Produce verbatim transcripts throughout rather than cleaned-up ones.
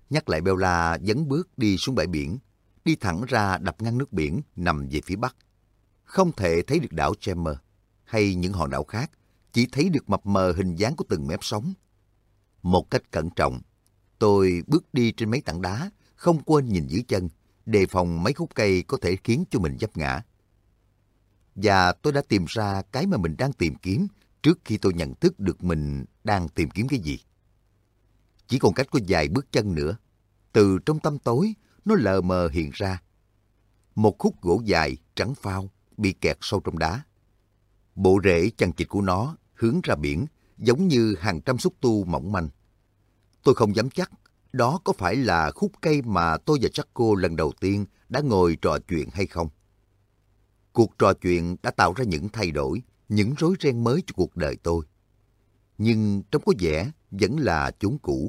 Nhắc lại Bella dấn bước đi xuống bãi biển, đi thẳng ra đập ngăn nước biển nằm về phía bắc. Không thể thấy được đảo Jammer hay những hòn đảo khác, chỉ thấy được mập mờ hình dáng của từng mép sóng. Một cách cẩn trọng, tôi bước đi trên mấy tảng đá, không quên nhìn dưới chân, đề phòng mấy khúc cây có thể khiến cho mình vấp ngã. Và tôi đã tìm ra cái mà mình đang tìm kiếm trước khi tôi nhận thức được mình đang tìm kiếm cái gì. Chỉ còn cách có vài bước chân nữa, từ trong tăm tối, nó lờ mờ hiện ra. Một khúc gỗ dài, trắng phao, bị kẹt sâu trong đá. Bộ rễ chằng chịt của nó hướng ra biển, giống như hàng trăm xúc tu mỏng manh. Tôi không dám chắc đó có phải là khúc cây mà tôi và Jacko lần đầu tiên đã ngồi trò chuyện hay không. Cuộc trò chuyện đã tạo ra những thay đổi, những rối ren mới cho cuộc đời tôi. Nhưng trông có vẻ vẫn là chốn cũ.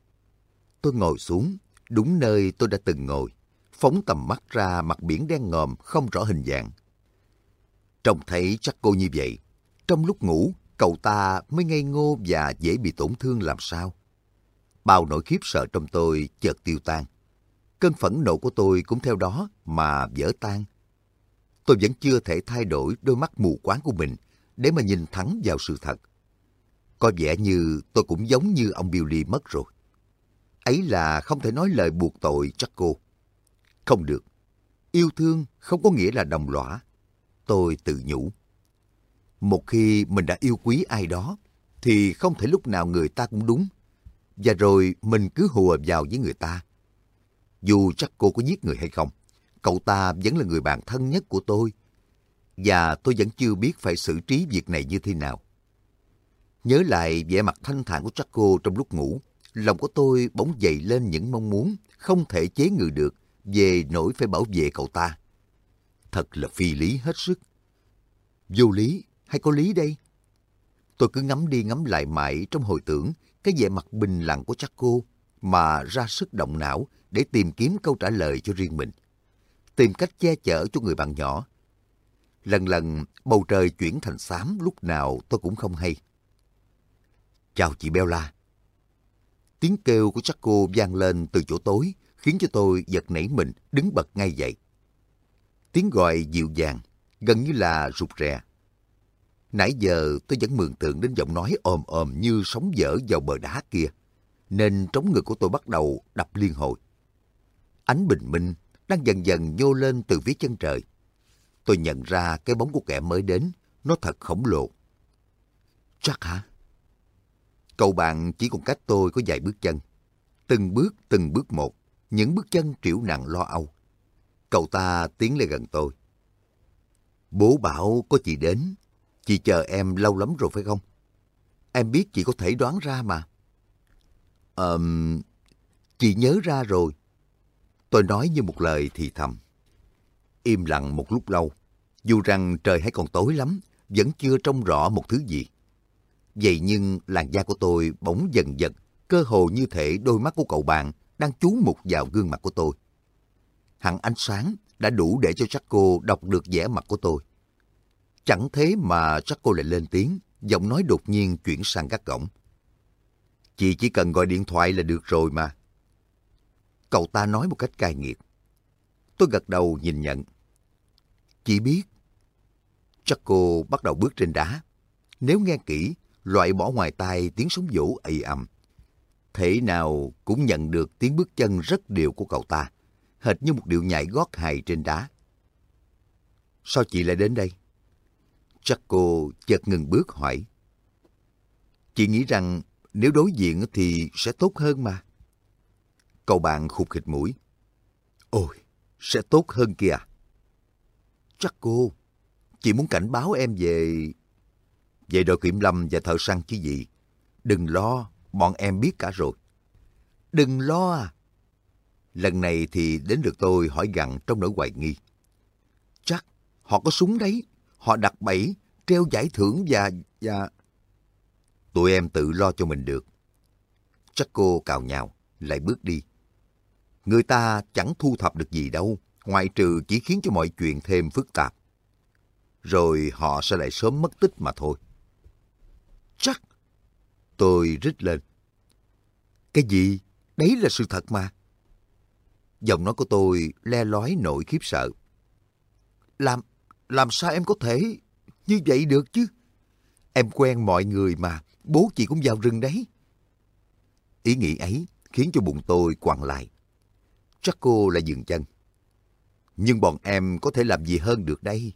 Tôi ngồi xuống, đúng nơi tôi đã từng ngồi, phóng tầm mắt ra mặt biển đen ngòm không rõ hình dạng. Trông thấy Jacko như vậy, trong lúc ngủ, cậu ta mới ngây ngô và dễ bị tổn thương làm sao. Bao nỗi khiếp sợ trong tôi chợt tiêu tan. Cơn phẫn nộ của tôi cũng theo đó mà vỡ tan. Tôi vẫn chưa thể thay đổi đôi mắt mù quáng của mình để mà nhìn thẳng vào sự thật. Có vẻ như tôi cũng giống như ông Billy mất rồi. Ấy là không thể nói lời buộc tội Jacko. Không được. Yêu thương không có nghĩa là đồng lõa. Tôi tự nhủ. Một khi mình đã yêu quý ai đó, thì không thể lúc nào người ta cũng đúng. Và rồi mình cứ hùa vào với người ta. Dù Jacko có giết người hay không, cậu ta vẫn là người bạn thân nhất của tôi. Và tôi vẫn chưa biết phải xử trí việc này như thế nào. Nhớ lại vẻ mặt thanh thản của Jacko trong lúc ngủ, lòng của tôi bỗng dậy lên những mong muốn không thể chế ngự được về nỗi phải bảo vệ cậu ta. Thật là phi lý hết sức. Vô lý hay có lý đây? Tôi cứ ngắm đi ngắm lại mãi trong hồi tưởng cái vẻ mặt bình lặng của Jacko mà ra sức động não để tìm kiếm câu trả lời cho riêng mình. Tìm cách che chở cho người bạn nhỏ. Lần lần bầu trời chuyển thành xám lúc nào tôi cũng không hay. Chào chị Bella. Tiếng kêu của Jacko vang lên từ chỗ tối khiến cho tôi giật nảy mình đứng bật ngay dậy. Tiếng gọi dịu dàng, gần như là rụt rè. Nãy giờ tôi vẫn mường tượng đến giọng nói ồm ồm như sóng vỡ vào bờ đá kia, nên trống ngực của tôi bắt đầu đập liên hồi. Ánh bình minh đang dần dần nhô lên từ phía chân trời. Tôi nhận ra cái bóng của kẻ mới đến, nó thật khổng lồ. Chắc hả? Cậu bạn chỉ còn cách tôi có vài bước chân. Từng bước, từng bước một, những bước chân trĩu nặng lo âu. Cậu ta tiến lên gần tôi. Bố bảo có chị đến. Chị chờ em lâu lắm rồi phải không? Em biết chị có thể đoán ra mà. Ờm... chị nhớ ra rồi. Tôi nói như một lời thì thầm. Im lặng một lúc lâu. Dù rằng trời hay còn tối lắm, vẫn chưa trông rõ một thứ gì. Vậy nhưng làn da của tôi bỗng dần dần, cơ hồ như thể đôi mắt của cậu bạn đang chú mục vào gương mặt của tôi. Hẳn ánh sáng đã đủ để cho Jacko đọc được vẻ mặt của tôi. Chẳng thế mà Jacko lại lên tiếng, giọng nói đột nhiên chuyển sang gắt gỏng. Chị chỉ cần gọi điện thoại là được rồi mà. Cậu ta nói một cách cay nghiệt. Tôi gật đầu nhìn nhận. Chị biết. Jacko bắt đầu bước trên đá. Nếu nghe kỹ, loại bỏ ngoài tai tiếng sóng vỗ ầm ầm. Thể nào cũng nhận được tiếng bước chân rất đều của cậu ta, hệt như một điệu nhảy gót hài trên đá. Sao chị lại đến đây? Jacko chợt ngừng bước hỏi. Chị nghĩ rằng nếu đối diện thì sẽ tốt hơn mà. Cậu bạn khụt khịt mũi. Ôi, sẽ tốt hơn kìa. Jacko, chị muốn cảnh báo em về... về đội kiểm lâm và thợ săn chứ gì. Đừng lo, bọn em biết cả rồi. Đừng lo à. Lần này thì đến lượt tôi hỏi gặng trong nỗi hoài nghi. Chắc họ có súng đấy. Họ đặt bẫy, treo giải thưởng và... và... Tụi em tự lo cho mình được. Jacko cào nhào, lại bước đi. Người ta chẳng thu thập được gì đâu, ngoại trừ chỉ khiến cho mọi chuyện thêm phức tạp. Rồi họ sẽ lại sớm mất tích mà thôi. Chắc! Tôi rít lên. Cái gì? Đấy là sự thật mà. Giọng nói của tôi le lói nỗi khiếp sợ. Làm, làm sao em có thể như vậy được chứ? Em quen mọi người mà, bố chị cũng vào rừng đấy. Ý nghĩ ấy khiến cho bụng tôi quặn lại. Jaco lại dừng chân. Nhưng bọn em có thể làm gì hơn được đây?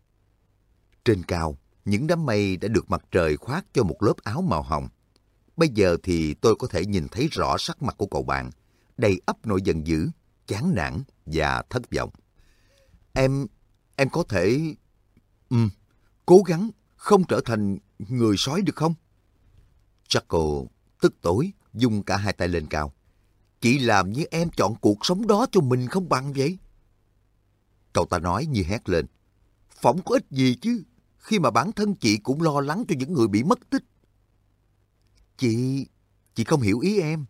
Trên cao, những đám mây đã được mặt trời khoác cho một lớp áo màu hồng. Bây giờ thì tôi có thể nhìn thấy rõ sắc mặt của cậu bạn, đầy ắp nỗi giận dữ, chán nản và thất vọng. Em, em có thể... Ừ, cố gắng không trở thành người sói được không? Jaco tức tối, dùng cả hai tay lên cao. Chị làm như em chọn cuộc sống đó cho mình không bằng vậy. Cậu ta nói như hét lên. Phỏng có ích gì chứ, khi mà bản thân chị cũng lo lắng cho những người bị mất tích. Chị... chị không hiểu ý em.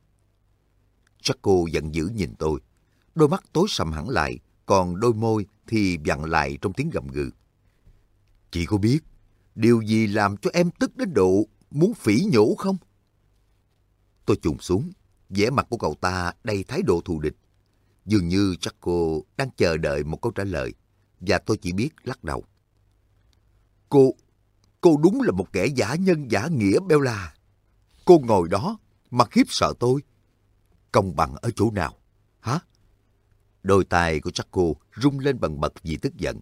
Jaco giận dữ nhìn tôi. Đôi mắt tối sầm hẳn lại, còn đôi môi thì vặn lại trong tiếng gầm gừ. Chị có biết điều gì làm cho em tức đến độ muốn phỉ nhổ không? Tôi chùng xuống, vẻ mặt của cậu ta đầy thái độ thù địch. Dường như Jaco đang chờ đợi một câu trả lời, và tôi chỉ biết lắc đầu. Cô, cô đúng là một kẻ giả nhân giả nghĩa, Bella. Cô ngồi đó mà khiếp sợ tôi. Công bằng ở chỗ nào? Hả? Đôi tay của Jaco rung lên bần bật vì tức giận.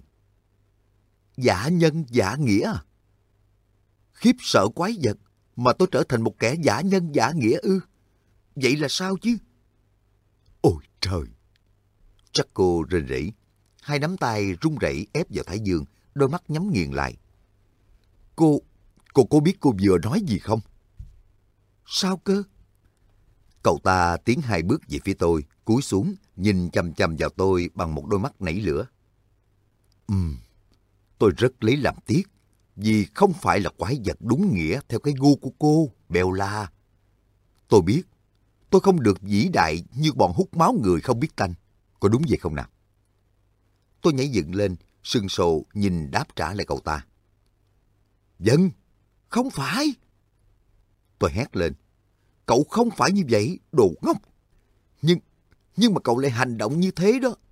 Giả nhân giả nghĩa à? Khiếp sợ quái vật mà tôi trở thành một kẻ giả nhân giả nghĩa ư? Vậy là sao chứ? Ôi trời! Jaco rên rỉ, hai nắm tay run rẩy ép vào thái dương, đôi mắt nhắm nghiền lại. Cô, cô có biết cô vừa nói gì không? Sao cơ? Cậu ta tiến hai bước về phía tôi, cúi xuống, nhìn chằm chằm vào tôi bằng một đôi mắt nảy lửa. Ừm, tôi rất lấy làm tiếc, vì không phải là quái vật đúng nghĩa theo cái gu của cô, Bella. Tôi biết, tôi không được vĩ đại như bọn hút máu người không biết tanh. Có đúng vậy không nào? Tôi nhảy dựng lên, sừng sộ nhìn đáp trả lại cậu ta. Vâng, không phải. Tôi hét lên. Cậu không phải như vậy, đồ ngốc. Nhưng, nhưng mà cậu lại hành động như thế đó.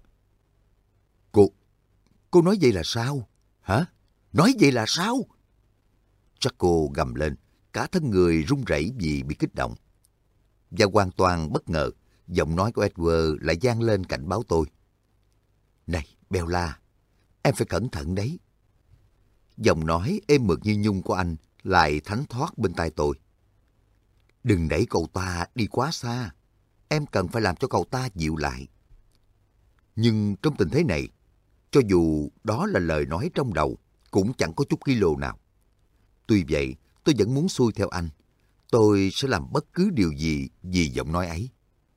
Cô, cô nói vậy là sao? Hả? Nói vậy là sao? Jaco gầm lên, cả thân người run rẩy vì bị kích động. Và hoàn toàn bất ngờ, giọng nói của Edward lại vang lên cảnh báo tôi. Này, Bella, em phải cẩn thận đấy. Giọng nói êm mượt như nhung của anh lại thánh thoát bên tai tôi. Đừng đẩy cậu ta đi quá xa. Em cần phải làm cho cậu ta dịu lại. Nhưng trong tình thế này, cho dù đó là lời nói trong đầu, cũng chẳng có chút kilo nào. Tuy vậy, tôi vẫn muốn xuôi theo anh. Tôi sẽ làm bất cứ điều gì vì giọng nói ấy.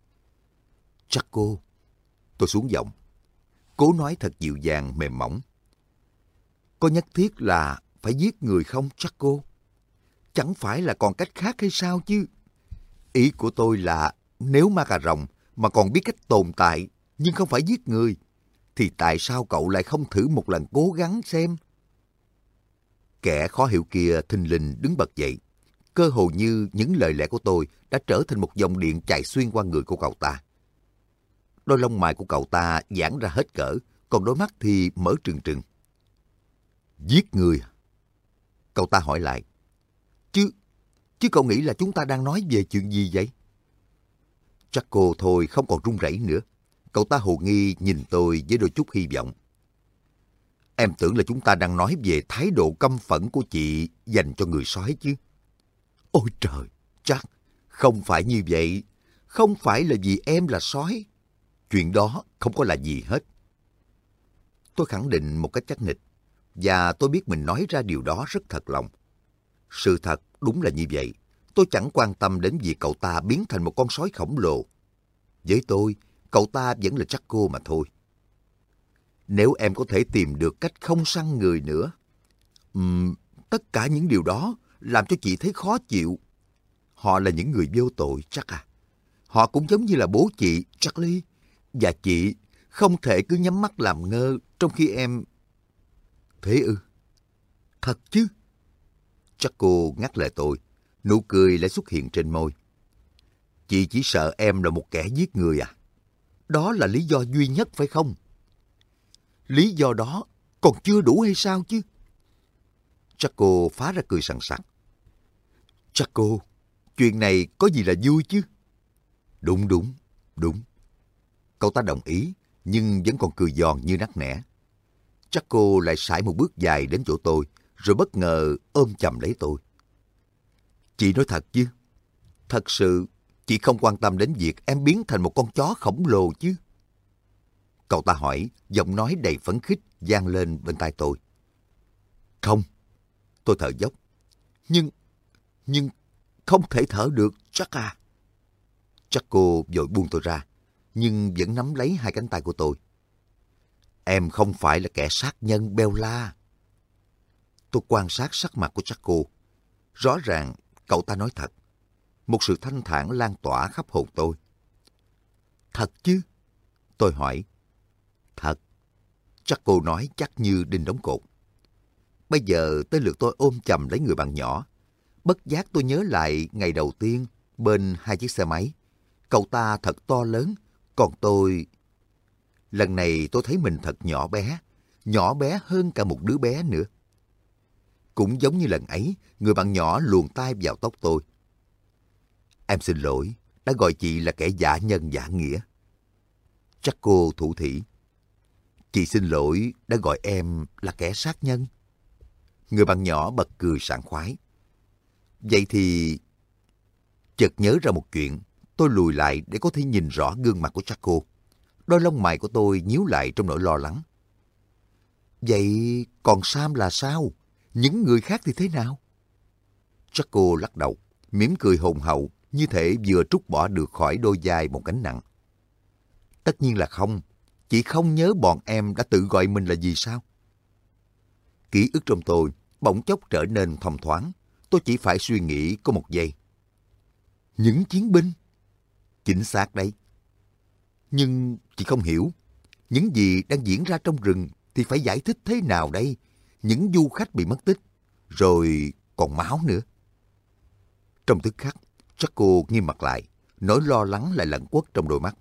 Jaco, tôi xuống giọng. Cố nói thật dịu dàng, mềm mỏng. Có nhất thiết là phải giết người không, Jaco? Chẳng phải là còn cách khác hay sao chứ? Ý của tôi là nếu ma cà rồng mà còn biết cách tồn tại nhưng không phải giết người, thì tại sao cậu lại không thử một lần cố gắng xem? Kẻ khó hiểu kia thình lình đứng bật dậy. Cơ hồ như những lời lẽ của tôi đã trở thành một dòng điện chạy xuyên qua người của cậu ta. Đôi lông mày của cậu ta giãn ra hết cỡ, còn đôi mắt thì mở trừng trừng. Giết người? Cậu ta hỏi lại. Chứ, chứ cậu nghĩ là chúng ta đang nói về chuyện gì vậy? Jaco thôi không còn run rẩy nữa. Cậu ta hồ nghi nhìn tôi với đôi chút hy vọng. Em tưởng là chúng ta đang nói về thái độ căm phẫn của chị dành cho người sói chứ. Ôi trời, chắc không phải như vậy. Không phải là vì em là sói. Chuyện đó không có là gì hết. Tôi khẳng định một cách chắc nịch, và tôi biết mình nói ra điều đó rất thật lòng. Sự thật đúng là như vậy. Tôi chẳng quan tâm đến việc cậu ta biến thành một con sói khổng lồ. Với tôi, cậu ta vẫn là Jaco mà thôi. Nếu em có thể tìm được cách không săn người nữa, um, tất cả những điều đó làm cho chị thấy khó chịu. Họ là những người vô tội, chắc à. Họ cũng giống như là bố chị, Charlie. Và chị không thể cứ nhắm mắt làm ngơ trong khi em... Thế ư? Thật chứ? Jaco ngắt lời tôi. Nụ cười lại xuất hiện trên môi. Chị chỉ sợ em là một kẻ giết người à? Đó là lý do duy nhất phải không? Lý do đó còn chưa đủ hay sao chứ? Jaco phá ra cười sằng sặc. Jaco, chuyện này có gì là vui chứ? Đúng đúng, đúng. Cậu ta đồng ý, nhưng vẫn còn cười giòn như nắc nẻ. Jaco lại sải một bước dài đến chỗ tôi, rồi bất ngờ ôm chầm lấy tôi. Chị nói thật chứ? Thật sự, chị không quan tâm đến việc em biến thành một con chó khổng lồ chứ? Cậu ta hỏi, giọng nói đầy phấn khích vang lên bên tai tôi. Không, tôi thở dốc. Nhưng, nhưng không thể thở được, chắc à. Chắc cô vội buông tôi ra, nhưng vẫn nắm lấy hai cánh tay của tôi. Em không phải là kẻ sát nhân, Bella. Tôi quan sát sắc mặt của Jaco. Rõ ràng cậu ta nói thật. Một sự thanh thản lan tỏa khắp hồn tôi. Thật chứ? Tôi hỏi. Thật. Jaco nói chắc như đinh đóng cột. Bây giờ tới lượt tôi ôm chầm lấy người bạn nhỏ. Bất giác tôi nhớ lại ngày đầu tiên bên hai chiếc xe máy. Cậu ta thật to lớn, còn tôi... Lần này tôi thấy mình thật nhỏ bé, nhỏ bé hơn cả một đứa bé nữa. Cũng giống như lần ấy, người bạn nhỏ luồn tay vào tóc tôi. Em xin lỗi, đã gọi chị là kẻ giả nhân giả nghĩa. Chắc cô thủ thỉ. Chị xin lỗi đã gọi em là kẻ sát nhân. Người bạn nhỏ bật cười sảng khoái. Vậy thì... Chợt nhớ ra một chuyện, tôi lùi lại để có thể nhìn rõ gương mặt của Jaco. Đôi lông mày của tôi nhíu lại trong nỗi lo lắng. Vậy còn Sam là sao? Những người khác thì thế nào? Jaco lắc đầu, mỉm cười hồn hậu, như thể vừa trút bỏ được khỏi đôi vai một gánh nặng. Tất nhiên là không. Chị không nhớ bọn em đã tự gọi mình là gì sao? Ký ức trong tôi bỗng chốc trở nên thông thoáng. Tôi chỉ phải suy nghĩ có một giây. Những chiến binh? Chính xác đấy. Nhưng chị không hiểu. Những gì đang diễn ra trong rừng thì phải giải thích thế nào đây? Những du khách bị mất tích, rồi còn máu nữa. Trong tức khắc, Jaco nghiêm mặt lại, nỗi lo lắng lại lẩn quất trong đôi mắt.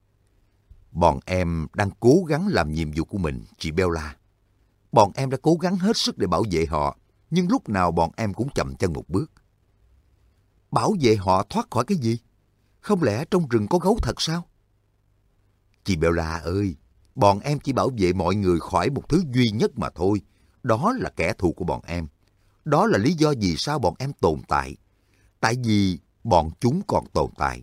Bọn em đang cố gắng làm nhiệm vụ của mình, chị Bella. Bọn em đã cố gắng hết sức để bảo vệ họ, nhưng lúc nào bọn em cũng chậm chân một bước. Bảo vệ họ thoát khỏi cái gì? Không lẽ trong rừng có gấu thật sao? Chị Bella ơi, bọn em chỉ bảo vệ mọi người khỏi một thứ duy nhất mà thôi. Đó là kẻ thù của bọn em. Đó là lý do vì sao bọn em tồn tại. Tại vì bọn chúng còn tồn tại.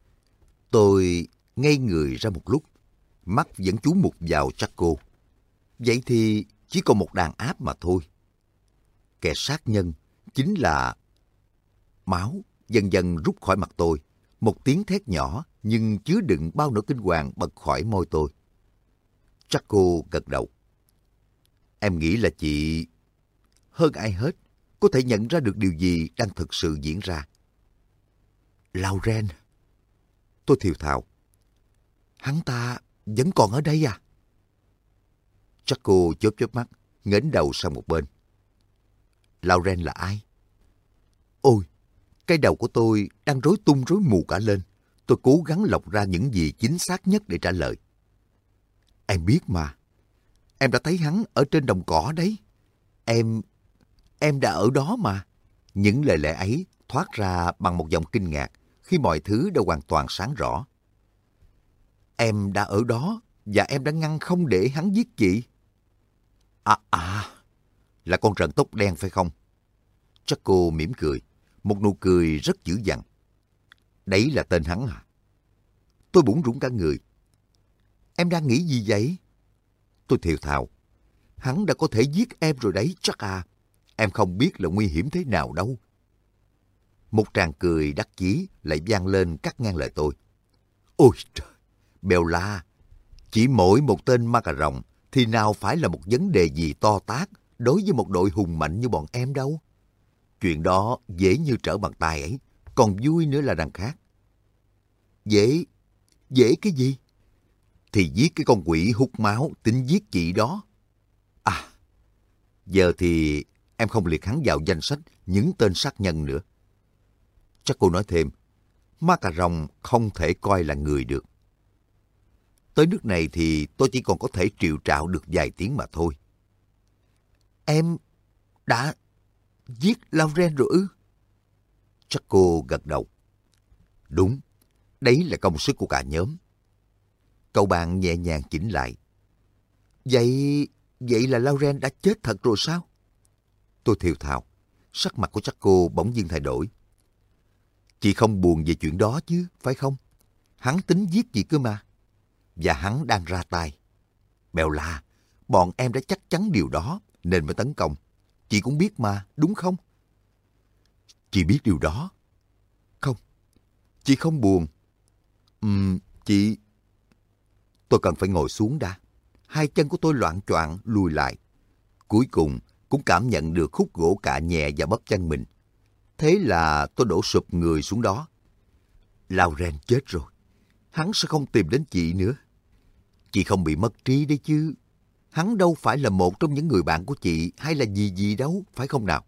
Tôi ngây người ra một lúc, mắt vẫn chú mục vào Jaco. Vậy thì chỉ còn một đàn áp mà thôi. Kẻ sát nhân chính là... Máu dần dần rút khỏi mặt tôi. Một tiếng thét nhỏ nhưng chứa đựng bao nỗi kinh hoàng bật khỏi môi tôi. Jaco gật đầu. Em nghĩ là chị, hơn ai hết, có thể nhận ra được điều gì đang thực sự diễn ra. Lauren. Tôi thều thào. Hắn ta vẫn còn ở đây à? Jaco chớp chớp mắt, nghếch đầu sang một bên. Lauren là ai? Ôi, cái đầu của tôi đang rối tung rối mù cả lên. Tôi cố gắng lọc ra những gì chính xác nhất để trả lời. Em biết mà. Em đã thấy hắn ở trên đồng cỏ đấy. Em... Em đã ở đó mà. Những lời lẽ ấy thoát ra bằng một giọng kinh ngạc khi mọi thứ đã hoàn toàn sáng rõ. Em đã ở đó và em đã ngăn không để hắn giết chị. À à, là con rận tóc đen phải không? Jaco mỉm cười, một nụ cười rất dữ dằn. Đấy là tên hắn à? Tôi bủn rủn cả người. Em đang nghĩ gì vậy? Tôi thều thào. Hắn đã có thể giết em rồi đấy, chắc à. Em không biết là nguy hiểm thế nào đâu. Một tràng cười đắc chí lại vang lên cắt ngang lời tôi. Ôi trời, Bella, chỉ mỗi một tên ma cà rồng thì nào phải là một vấn đề gì to tát đối với một đội hùng mạnh như bọn em đâu. Chuyện đó dễ như trở bàn tay ấy, còn vui nữa là đằng khác. Dễ? Dễ cái gì? Thì giết cái con quỷ hút máu tính giết chị đó. À, giờ thì em không liệt hắn vào danh sách những tên sát nhân nữa. Chắc cô nói thêm, Ma cà rồng không thể coi là người được. Tới nước này thì tôi chỉ còn có thể triệu trạo được vài tiếng mà thôi. Em đã giết Lauren rồi ư? Jaco gật đầu. Đúng, đấy là công sức của cả nhóm. Cậu bạn nhẹ nhàng chỉnh lại. Vậy, vậy là Lauren đã chết thật rồi sao? Tôi thều thào, sắc mặt của Jaco bỗng dưng thay đổi. Chị không buồn về chuyện đó chứ, phải không? Hắn tính giết chị cơ mà. Và hắn đang ra tay. Bèo là, bọn em đã chắc chắn điều đó nên mới tấn công. Chị cũng biết mà, đúng không? Chị biết điều đó. Không, chị không buồn. Ừm, chị... Tôi cần phải ngồi xuống đã. Hai chân của tôi loạng choạng lùi lại. Cuối cùng cũng cảm nhận được khúc gỗ cạ nhẹ vào bắp chân mình. Thế là tôi đổ sụp người xuống đó. Lauren chết rồi. Hắn sẽ không tìm đến chị nữa. Chị không bị mất trí đấy chứ. Hắn đâu phải là một trong những người bạn của chị hay là gì gì đâu, phải không nào?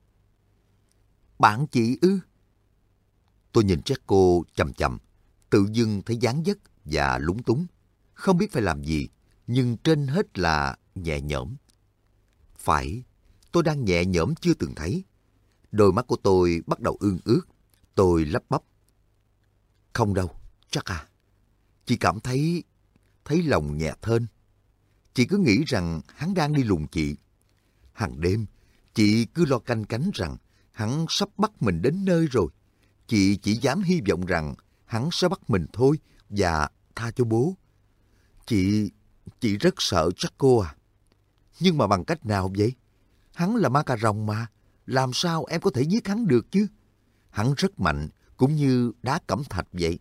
Bạn chị ư? Tôi nhìn Jaco chằm chằm, tự dưng thấy dáng dấp và lúng túng. Không biết phải làm gì, nhưng trên hết là nhẹ nhõm. Phải, tôi đang nhẹ nhõm chưa từng thấy. Đôi mắt của tôi bắt đầu ương ướt. Tôi lắp bắp. Không đâu, chắc à. Chị cảm thấy, thấy lòng nhẹ thênh. Chị cứ nghĩ rằng hắn đang đi lùng chị. Hàng đêm, chị cứ lo canh cánh rằng hắn sắp bắt mình đến nơi rồi. Chị chỉ dám hy vọng rằng hắn sẽ bắt mình thôi và tha cho bố. Chị, chị rất sợ Jaco à. Nhưng mà bằng cách nào vậy? Hắn là ma cà rồng mà. Làm sao em có thể giết hắn được chứ? Hắn rất mạnh, cũng như đá cẩm thạch vậy.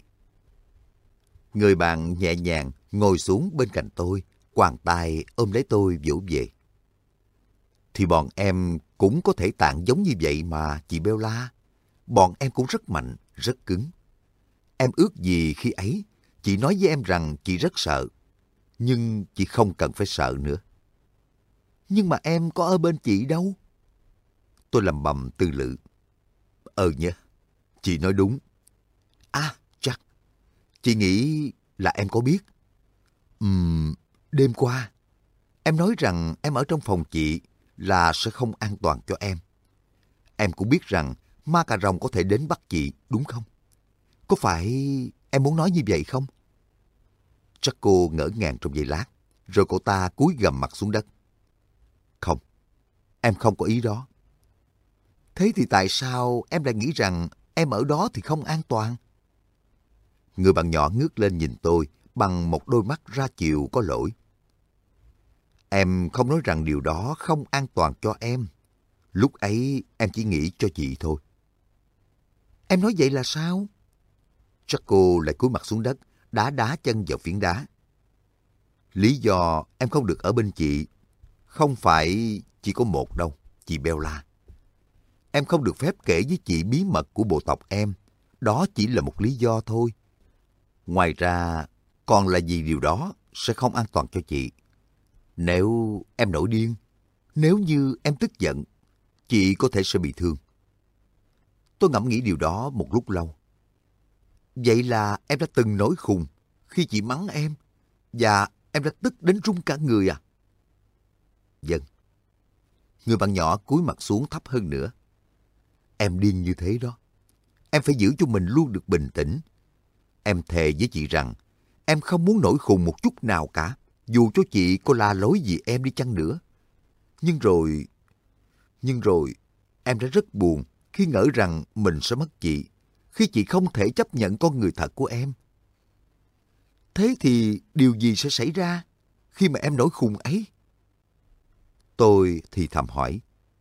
Người bạn nhẹ nhàng ngồi xuống bên cạnh tôi, quàng tay ôm lấy tôi vỗ về. Thì bọn em cũng có thể tàn giống như vậy mà, chị Bella. Bọn em cũng rất mạnh, rất cứng. Em ước gì khi ấy, chị nói với em rằng chị rất sợ. Nhưng chị không cần phải sợ nữa. Nhưng mà em có ở bên chị đâu. Tôi lầm bầm tư lự. Ờ nhỉ, chị nói đúng. À, chắc. Chị nghĩ là em có biết. Ừm, đêm qua, em nói rằng em ở trong phòng chị là sẽ không an toàn cho em. Em cũng biết rằng ma cà rồng có thể đến bắt chị, đúng không? Có phải em muốn nói như vậy không? Jaco ngỡ ngàng trong giây lát, rồi cậu ta cúi gằm mặt xuống đất. Không, em không có ý đó. Thế thì tại sao em lại nghĩ rằng em ở đó thì không an toàn? Người bạn nhỏ ngước lên nhìn tôi bằng một đôi mắt ra chiều có lỗi. Em không nói rằng điều đó không an toàn cho em. Lúc ấy em chỉ nghĩ cho chị thôi. Em nói vậy là sao? Jaco lại cúi mặt xuống đất, đá đá chân vào phiến đá. Lý do em không được ở bên chị không phải chỉ có một đâu, chị Bella. Em không được phép kể với chị bí mật của bộ tộc em. Đó chỉ là một lý do thôi. Ngoài ra, còn là vì điều đó sẽ không an toàn cho chị. Nếu em nổi điên, nếu như em tức giận, chị có thể sẽ bị thương. Tôi ngẫm nghĩ điều đó một lúc lâu. Vậy là em đã từng nổi khùng khi chị mắng em, và em đã tức đến run cả người à? Vâng. Người bạn nhỏ cúi mặt xuống thấp hơn nữa. Em điên như thế đó. Em phải giữ cho mình luôn được bình tĩnh. Em thề với chị rằng em không muốn nổi khùng một chút nào cả, dù cho chị có la lối gì em đi chăng nữa. Nhưng rồi... Nhưng rồi, em đã rất buồn khi ngỡ rằng mình sẽ mất chị, khi chị không thể chấp nhận con người thật của em. Thế thì điều gì sẽ xảy ra khi mà em nổi khùng ấy? Tôi thì thầm hỏi.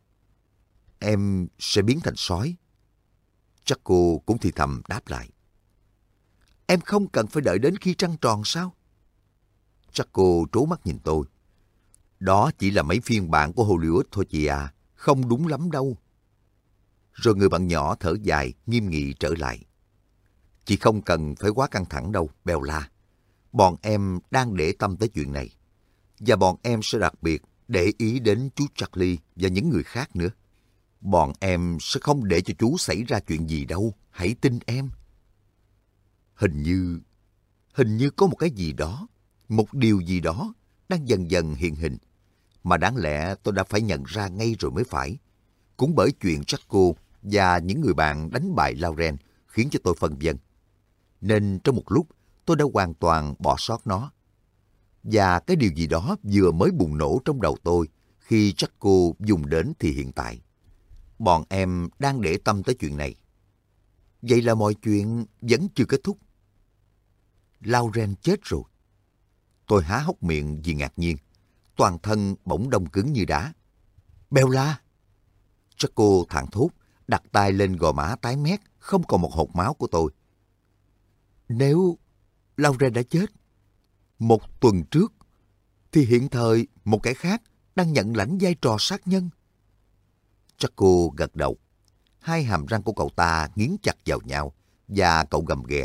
Em sẽ biến thành sói. Jaco cũng thì thầm đáp lại. Em không cần phải đợi đến khi trăng tròn sao? Jaco trố mắt nhìn tôi. Đó chỉ là mấy phiên bản của Hollywood thôi chị à, không đúng lắm đâu. Rồi người bạn nhỏ thở dài, nghiêm nghị trở lại. Chị không cần phải quá căng thẳng đâu, Bella. Bọn em đang để tâm tới chuyện này. Và bọn em sẽ đặc biệt để ý đến chú Charlie và những người khác nữa. Bọn em sẽ không để cho chú xảy ra chuyện gì đâu, hãy tin em. Hình như, hình như có một cái gì đó, một điều gì đó đang dần dần hiện hình, mà đáng lẽ tôi đã phải nhận ra ngay rồi mới phải. Cũng bởi chuyện Jaco và những người bạn đánh bại Lauren khiến cho tôi phân vân. Nên trong một lúc, tôi đã hoàn toàn bỏ sót nó. Và cái điều gì đó vừa mới bùng nổ trong đầu tôi khi Jaco dùng đến thì hiện tại. Bọn em đang để tâm tới chuyện này. Vậy là mọi chuyện vẫn chưa kết thúc. Lauren chết rồi. Tôi há hốc miệng vì ngạc nhiên. Toàn thân bỗng đông cứng như đá. Bella! Jaco thảng thốt, đặt tay lên gò má tái mét, không còn một hột máu của tôi. Nếu Lauren đã chết một tuần trước, thì hiện thời một kẻ khác đang nhận lãnh vai trò sát nhân. Jaco gật đầu. Hai hàm răng của cậu ta nghiến chặt vào nhau và cậu gầm ghè.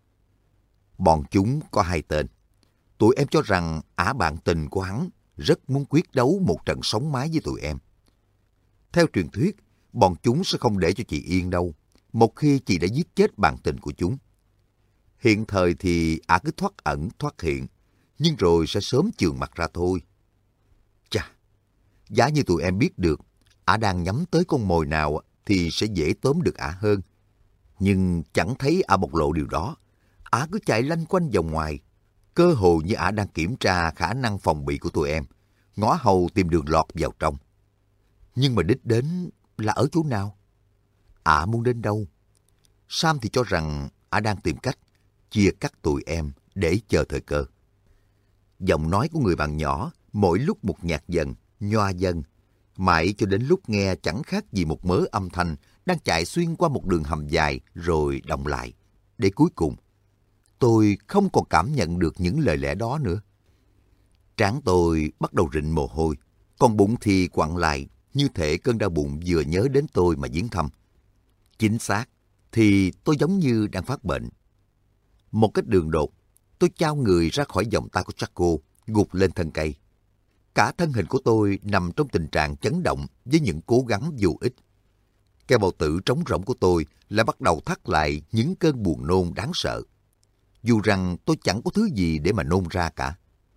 Bọn chúng có hai tên. Tụi em cho rằng ả bạn tình của hắn rất muốn quyết đấu một trận sống mái với tụi em. Theo truyền thuyết, bọn chúng sẽ không để cho chị yên đâu, một khi chị đã giết chết bạn tình của chúng. Hiện thời thì ả cứ thoát ẩn thoát hiện, nhưng rồi sẽ sớm chườm mặt ra thôi. Chà, giả như tụi em biết được ả đang nhắm tới con mồi nào thì sẽ dễ tóm được ả hơn. Nhưng chẳng thấy ả bộc lộ điều đó. Ả cứ chạy lanh quanh vòng ngoài, cơ hồ như ả đang kiểm tra khả năng phòng bị của tụi em, ngó hầu tìm đường lọt vào trong. Nhưng mà đích đến là ở chỗ nào? Ả muốn đến đâu? Sam thì cho rằng ả đang tìm cách chia cắt tụi em để chờ thời cơ. Giọng nói của người bạn nhỏ mỗi lúc một nhạt dần, nhoa dần, mãi cho đến lúc nghe chẳng khác gì một mớ âm thanh đang chạy xuyên qua một đường hầm dài rồi đọng lại. Để cuối cùng, tôi không còn cảm nhận được những lời lẽ đó nữa. Trán tôi bắt đầu rịn mồ hôi, còn bụng thì quặn lại, như thể cơn đau bụng vừa nhớ đến tôi mà viếng thăm. Chính xác, thì tôi giống như đang phát bệnh. Một cách đường đột, tôi chao người ra khỏi vòng tay của Jaco, gục lên thân cây. Cả thân hình của tôi nằm trong tình trạng chấn động với những cố gắng vô ích. Cái bao tử trống rỗng của tôi lại bắt đầu thắt lại những cơn buồn nôn đáng sợ. Dù rằng tôi chẳng có thứ gì để mà nôn ra cả.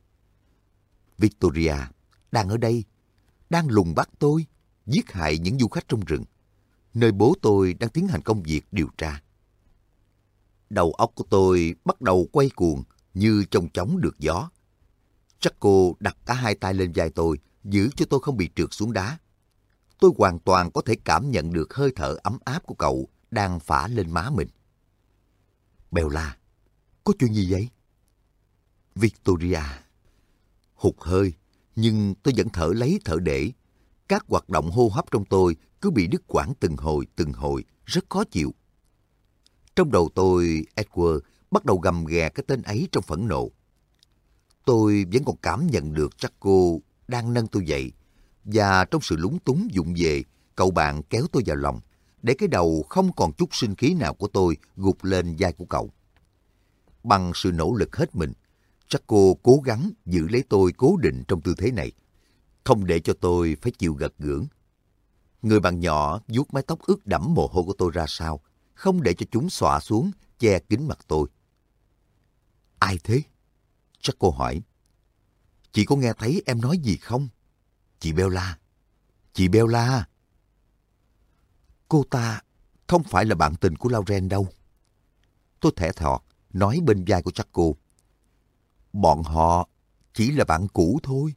Victoria đang ở đây, đang lùng bắt tôi, giết hại những du khách trong rừng, nơi bố tôi đang tiến hành công việc điều tra. Đầu óc của tôi bắt đầu quay cuồng như chong chóng được gió. Jaco đặt cả hai tay lên vai tôi, giữ cho tôi không bị trượt xuống đá. Tôi hoàn toàn có thể cảm nhận được hơi thở ấm áp của cậu đang phả lên má mình. Bella, có chuyện gì vậy? Victoria. Hụt hơi, nhưng tôi vẫn thở lấy thở để. Các hoạt động hô hấp trong tôi cứ bị đứt quãng từng hồi từng hồi, rất khó chịu. Trong đầu tôi, Edward bắt đầu gầm ghè cái tên ấy trong phẫn nộ. Tôi vẫn còn cảm nhận được Jaco đang nâng tôi dậy, và trong sự lúng túng vụng về, cậu bạn kéo tôi vào lòng, để cái đầu không còn chút sinh khí nào của tôi gục lên vai của cậu. Bằng sự nỗ lực hết mình, Jaco cố gắng giữ lấy tôi cố định trong tư thế này, không để cho tôi phải chịu gật gưỡng. Người bạn nhỏ vuốt mái tóc ướt đẫm mồ hôi của tôi ra sau, không để cho chúng xõa xuống, che kín mặt tôi. Ai thế? Jaco hỏi. Chị có nghe thấy em nói gì không? Chị Bella. Chị Bella. Cô ta không phải là bạn tình của Lauren đâu. Tôi thẻ thọt, nói bên vai của Jaco. Bọn họ chỉ là bạn cũ thôi.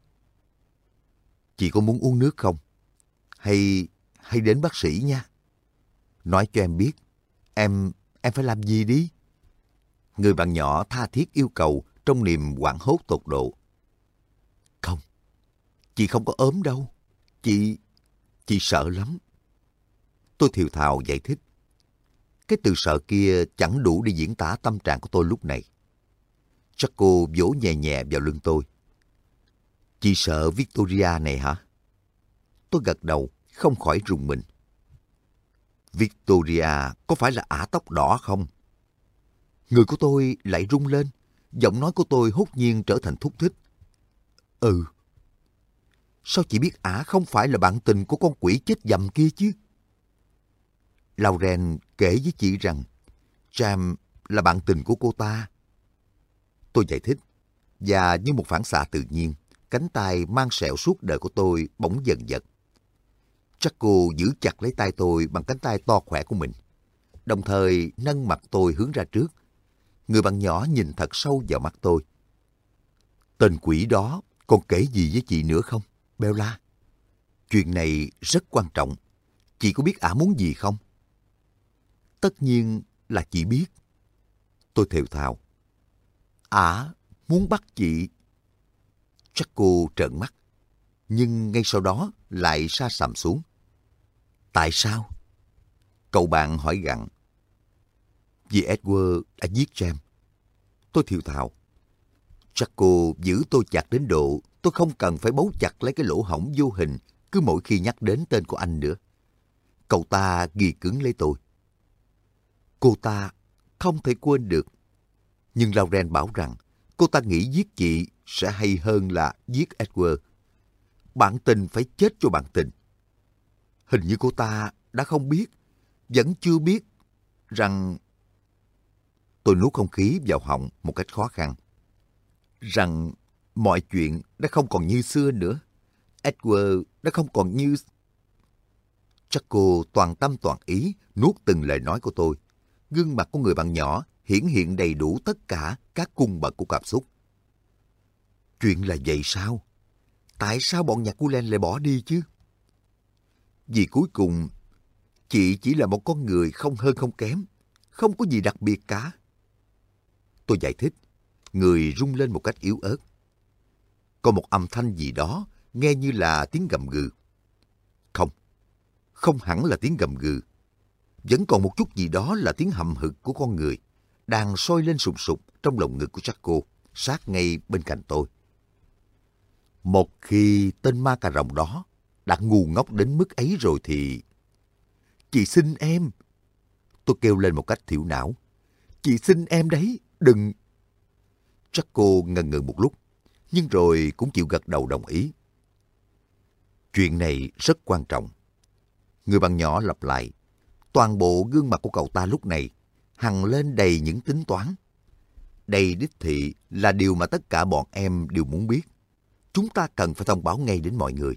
Chị có muốn uống nước không? Hay, hay đến bác sĩ nha. Nói cho em biết, em, em phải làm gì đi? Người bạn nhỏ tha thiết yêu cầu trong niềm hoảng hốt tột độ. Không, chị không có ốm đâu. Chị, chị sợ lắm. Tôi thều thào giải thích. Cái từ sợ kia chẳng đủ để diễn tả tâm trạng của tôi lúc này. Jaco vỗ nhẹ nhẹ vào lưng tôi. Chị sợ Victoria này hả? Tôi gật đầu, không khỏi rùng mình. Victoria có phải là ả tóc đỏ không? Người của tôi lại rung lên, giọng nói của tôi hốt nhiên trở thành thúc thích. Ừ. Sao chị biết ả không phải là bạn tình của con quỷ chết dầm kia chứ? Lauren kể với chị rằng Jam là bạn tình của cô ta. Tôi giải thích, và như một phản xạ tự nhiên, cánh tay mang sẹo suốt đời của tôi bỗng dần giật. Jaco giữ chặt lấy tay tôi bằng cánh tay to khỏe của mình, đồng thời nâng mặt tôi hướng ra trước. Người bạn nhỏ nhìn thật sâu vào mắt tôi. Tên quỷ đó còn kể gì với chị nữa không, Bella? Chuyện này rất quan trọng. Chị có biết ả muốn gì không? Tất nhiên là chị biết. Tôi thều thào. Ả muốn bắt chị. Jaco trợn mắt, nhưng ngay sau đó lại sa sầm xuống. Tại sao? Cậu bạn hỏi gặng. Vì Edward đã giết James. Tôi thều thào. Jaco giữ tôi chặt đến độ tôi không cần phải bấu chặt lấy cái lỗ hổng vô hình cứ mỗi khi nhắc đến tên của anh nữa. Cậu ta ghi cứng lấy tôi. Cô ta không thể quên được. Nhưng Lauren bảo rằng cô ta nghĩ giết chị sẽ hay hơn là giết Edward. Bạn tình phải chết cho bạn tình. Hình như cô ta đã không biết, vẫn chưa biết rằng... Tôi nuốt không khí vào họng một cách khó khăn. Rằng mọi chuyện đã không còn như xưa nữa. Edward đã không còn như... Jaco toàn tâm toàn ý nuốt từng lời nói của tôi. Gương mặt của người bạn nhỏ hiển hiện đầy đủ tất cả các cung bậc của cảm xúc. Chuyện là vậy sao? Tại sao bọn nhà của Len lại bỏ đi chứ? Vì cuối cùng, chị chỉ là một con người không hơn không kém, không có gì đặc biệt cả. Tôi giải thích, người rung lên một cách yếu ớt. Có một âm thanh gì đó, nghe như là tiếng gầm gừ. Không, không hẳn là tiếng gầm gừ. Vẫn còn một chút gì đó là tiếng hầm hực của con người, đang sôi lên sùng sục trong lồng ngực của Jaco, sát ngay bên cạnh tôi. Một khi tên ma cà rồng đó đã ngu ngốc đến mức ấy rồi thì... Chị xin em. Tôi kêu lên một cách thiểu não. Chị xin em đấy, đừng... Jaco ngần ngừ một lúc, nhưng rồi cũng chịu gật đầu đồng ý. Chuyện này rất quan trọng. Người bạn nhỏ lặp lại. Toàn bộ gương mặt của cậu ta lúc này hằn lên đầy những tính toán. Đây đích thị là điều mà tất cả bọn em đều muốn biết. Chúng ta cần phải thông báo ngay đến mọi người.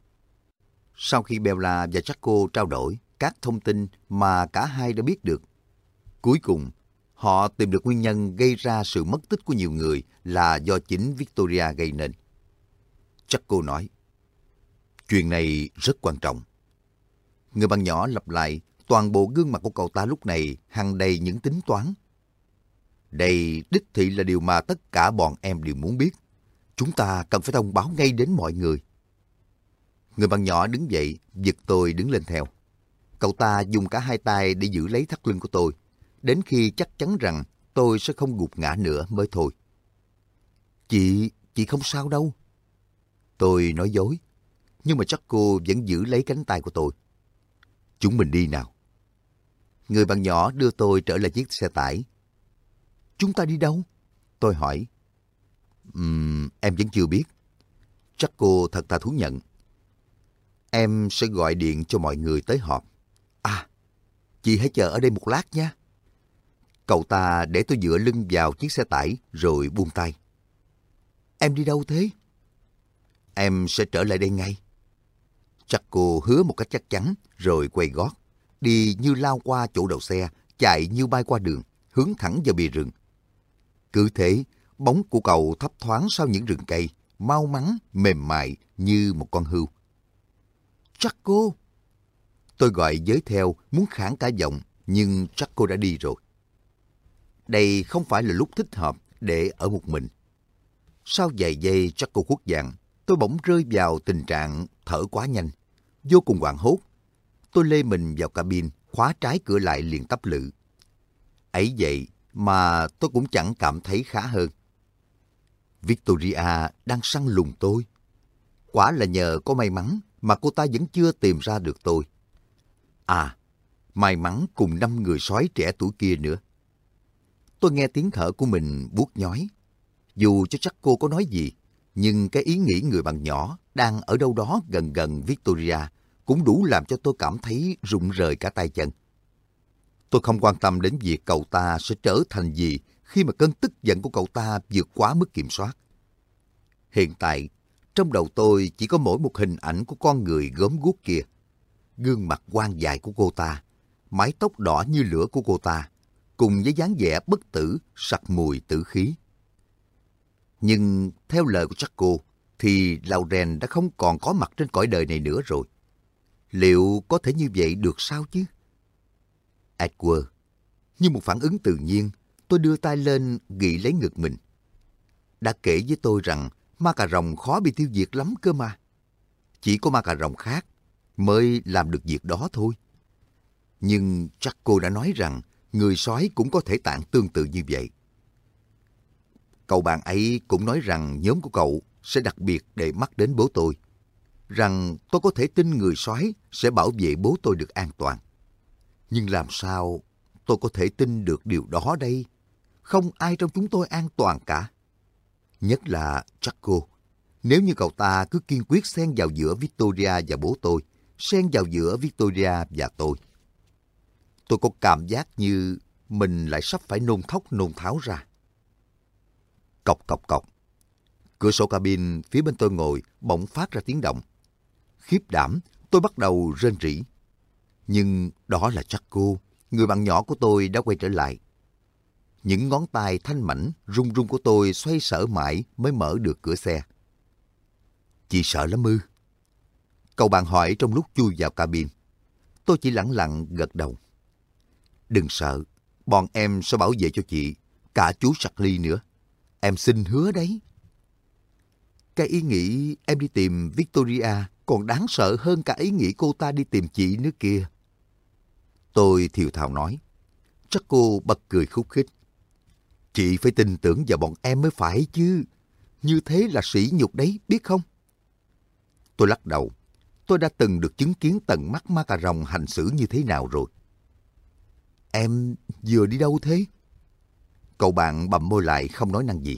Sau khi Bella và Jaco trao đổi các thông tin mà cả hai đã biết được, cuối cùng họ tìm được nguyên nhân gây ra sự mất tích của nhiều người là do chính Victoria gây nên. Jaco nói, chuyện này rất quan trọng. Người bạn nhỏ lặp lại, toàn bộ gương mặt của cậu ta lúc này hằn đầy những tính toán. Đây đích thị là điều mà tất cả bọn em đều muốn biết. Chúng ta cần phải thông báo ngay đến mọi người. Người bạn nhỏ đứng dậy, giật tôi đứng lên theo. Cậu ta dùng cả hai tay để giữ lấy thắt lưng của tôi, đến khi chắc chắn rằng tôi sẽ không gục ngã nữa mới thôi. Chị, chị không sao đâu. Tôi nói dối, nhưng mà chắc cô vẫn giữ lấy cánh tay của tôi. Chúng mình đi nào. Người bạn nhỏ đưa tôi trở lại chiếc xe tải. Chúng ta đi đâu? Tôi hỏi. Uhm, em vẫn chưa biết. Chắc cô thật thà thú nhận. Em sẽ gọi điện cho mọi người tới họp. À, chị hãy chờ ở đây một lát nha. Cậu ta để tôi dựa lưng vào chiếc xe tải rồi buông tay. Em đi đâu thế? Em sẽ trở lại đây ngay. Chắc cô hứa một cách chắc chắn rồi quay gót, đi như lao qua chỗ đậu xe, chạy như bay qua đường, hướng thẳng vào bìa rừng. Cứ thế, bóng của cậu thấp thoáng sau những rừng cây, mau mắn, mềm mại như một con hươu. Chắc cô! Tôi gọi giới theo, muốn khản cả giọng, nhưng chắc cô đã đi rồi. Đây không phải là lúc thích hợp để ở một mình. Sau vài giây chắc cô khuất dạng, tôi bỗng rơi vào tình trạng thở quá nhanh, vô cùng hoảng hốt. Tôi lê mình vào cabin, khóa trái cửa lại liền tấp lự. Ấy vậy mà tôi cũng chẳng cảm thấy khá hơn. Victoria đang săn lùng tôi. Quả là nhờ có may mắn mà cô ta vẫn chưa tìm ra được tôi. À, may mắn cùng năm người sói trẻ tuổi kia nữa. Tôi nghe tiếng thở của mình buốt nhói. Dù cho chắc cô có nói gì, nhưng cái ý nghĩ người bạn nhỏ đang ở đâu đó gần gần Victoria cũng đủ làm cho tôi cảm thấy rụng rời cả tay chân. Tôi không quan tâm đến việc cậu ta sẽ trở thành gì khi mà cơn tức giận của cậu ta vượt quá mức kiểm soát. Hiện tại, trong đầu tôi chỉ có mỗi một hình ảnh của con người gớm guốc kia. Gương mặt quan dài của cô ta, mái tóc đỏ như lửa của cô ta, cùng với dáng vẻ bất tử, sặc mùi tử khí. Nhưng theo lời của Jaco, thì Lauren đã không còn có mặt trên cõi đời này nữa rồi. Liệu có thể như vậy được sao chứ? Edward, như một phản ứng tự nhiên, tôi đưa tay lên ghi lấy ngực mình. Đã kể với tôi rằng ma cà rồng khó bị tiêu diệt lắm cơ mà. Chỉ có ma cà rồng khác mới làm được việc đó thôi. Nhưng chắc cô đã nói rằng người sói cũng có thể tạng tương tự như vậy. Cậu bạn ấy cũng nói rằng nhóm của cậu sẽ đặc biệt để mắt đến bố tôi. Rằng tôi có thể tin người sói sẽ bảo vệ bố tôi được an toàn. Nhưng làm sao tôi có thể tin được điều đó đây? Không ai trong chúng tôi an toàn cả. Nhất là Jaco. Nếu như cậu ta cứ kiên quyết xen vào giữa Victoria và bố tôi, xen vào giữa Victoria và tôi. Tôi có cảm giác như mình lại sắp phải nôn thốc nôn tháo ra. Cộc cộc cộc. Cửa sổ cabin phía bên tôi ngồi bỗng phát ra tiếng động. Khiếp đảm, tôi bắt đầu rên rỉ. Nhưng đó là Jaco, người bạn nhỏ của tôi đã quay trở lại. Những ngón tay thanh mảnh, run run của tôi xoay sở mãi mới mở được cửa xe. Chị sợ lắm ư? Cậu bạn hỏi trong lúc chui vào cabin. Tôi chỉ lẳng lặng gật đầu. Đừng sợ, bọn em sẽ bảo vệ cho chị, cả chú Charlie nữa. Em xin hứa đấy. Cái ý nghĩ em đi tìm Victoria còn đáng sợ hơn cả ý nghĩ cô ta đi tìm chị nữa kìa. Tôi thều thào nói. Chắc cô bật cười khúc khích. Chị phải tin tưởng vào bọn em mới phải chứ. Như thế là sỉ nhục đấy, biết không? Tôi lắc đầu. Tôi đã từng được chứng kiến tận mắt ma cà rồng hành xử như thế nào rồi. Em vừa đi đâu thế? Cậu bạn bặm môi lại không nói năng gì.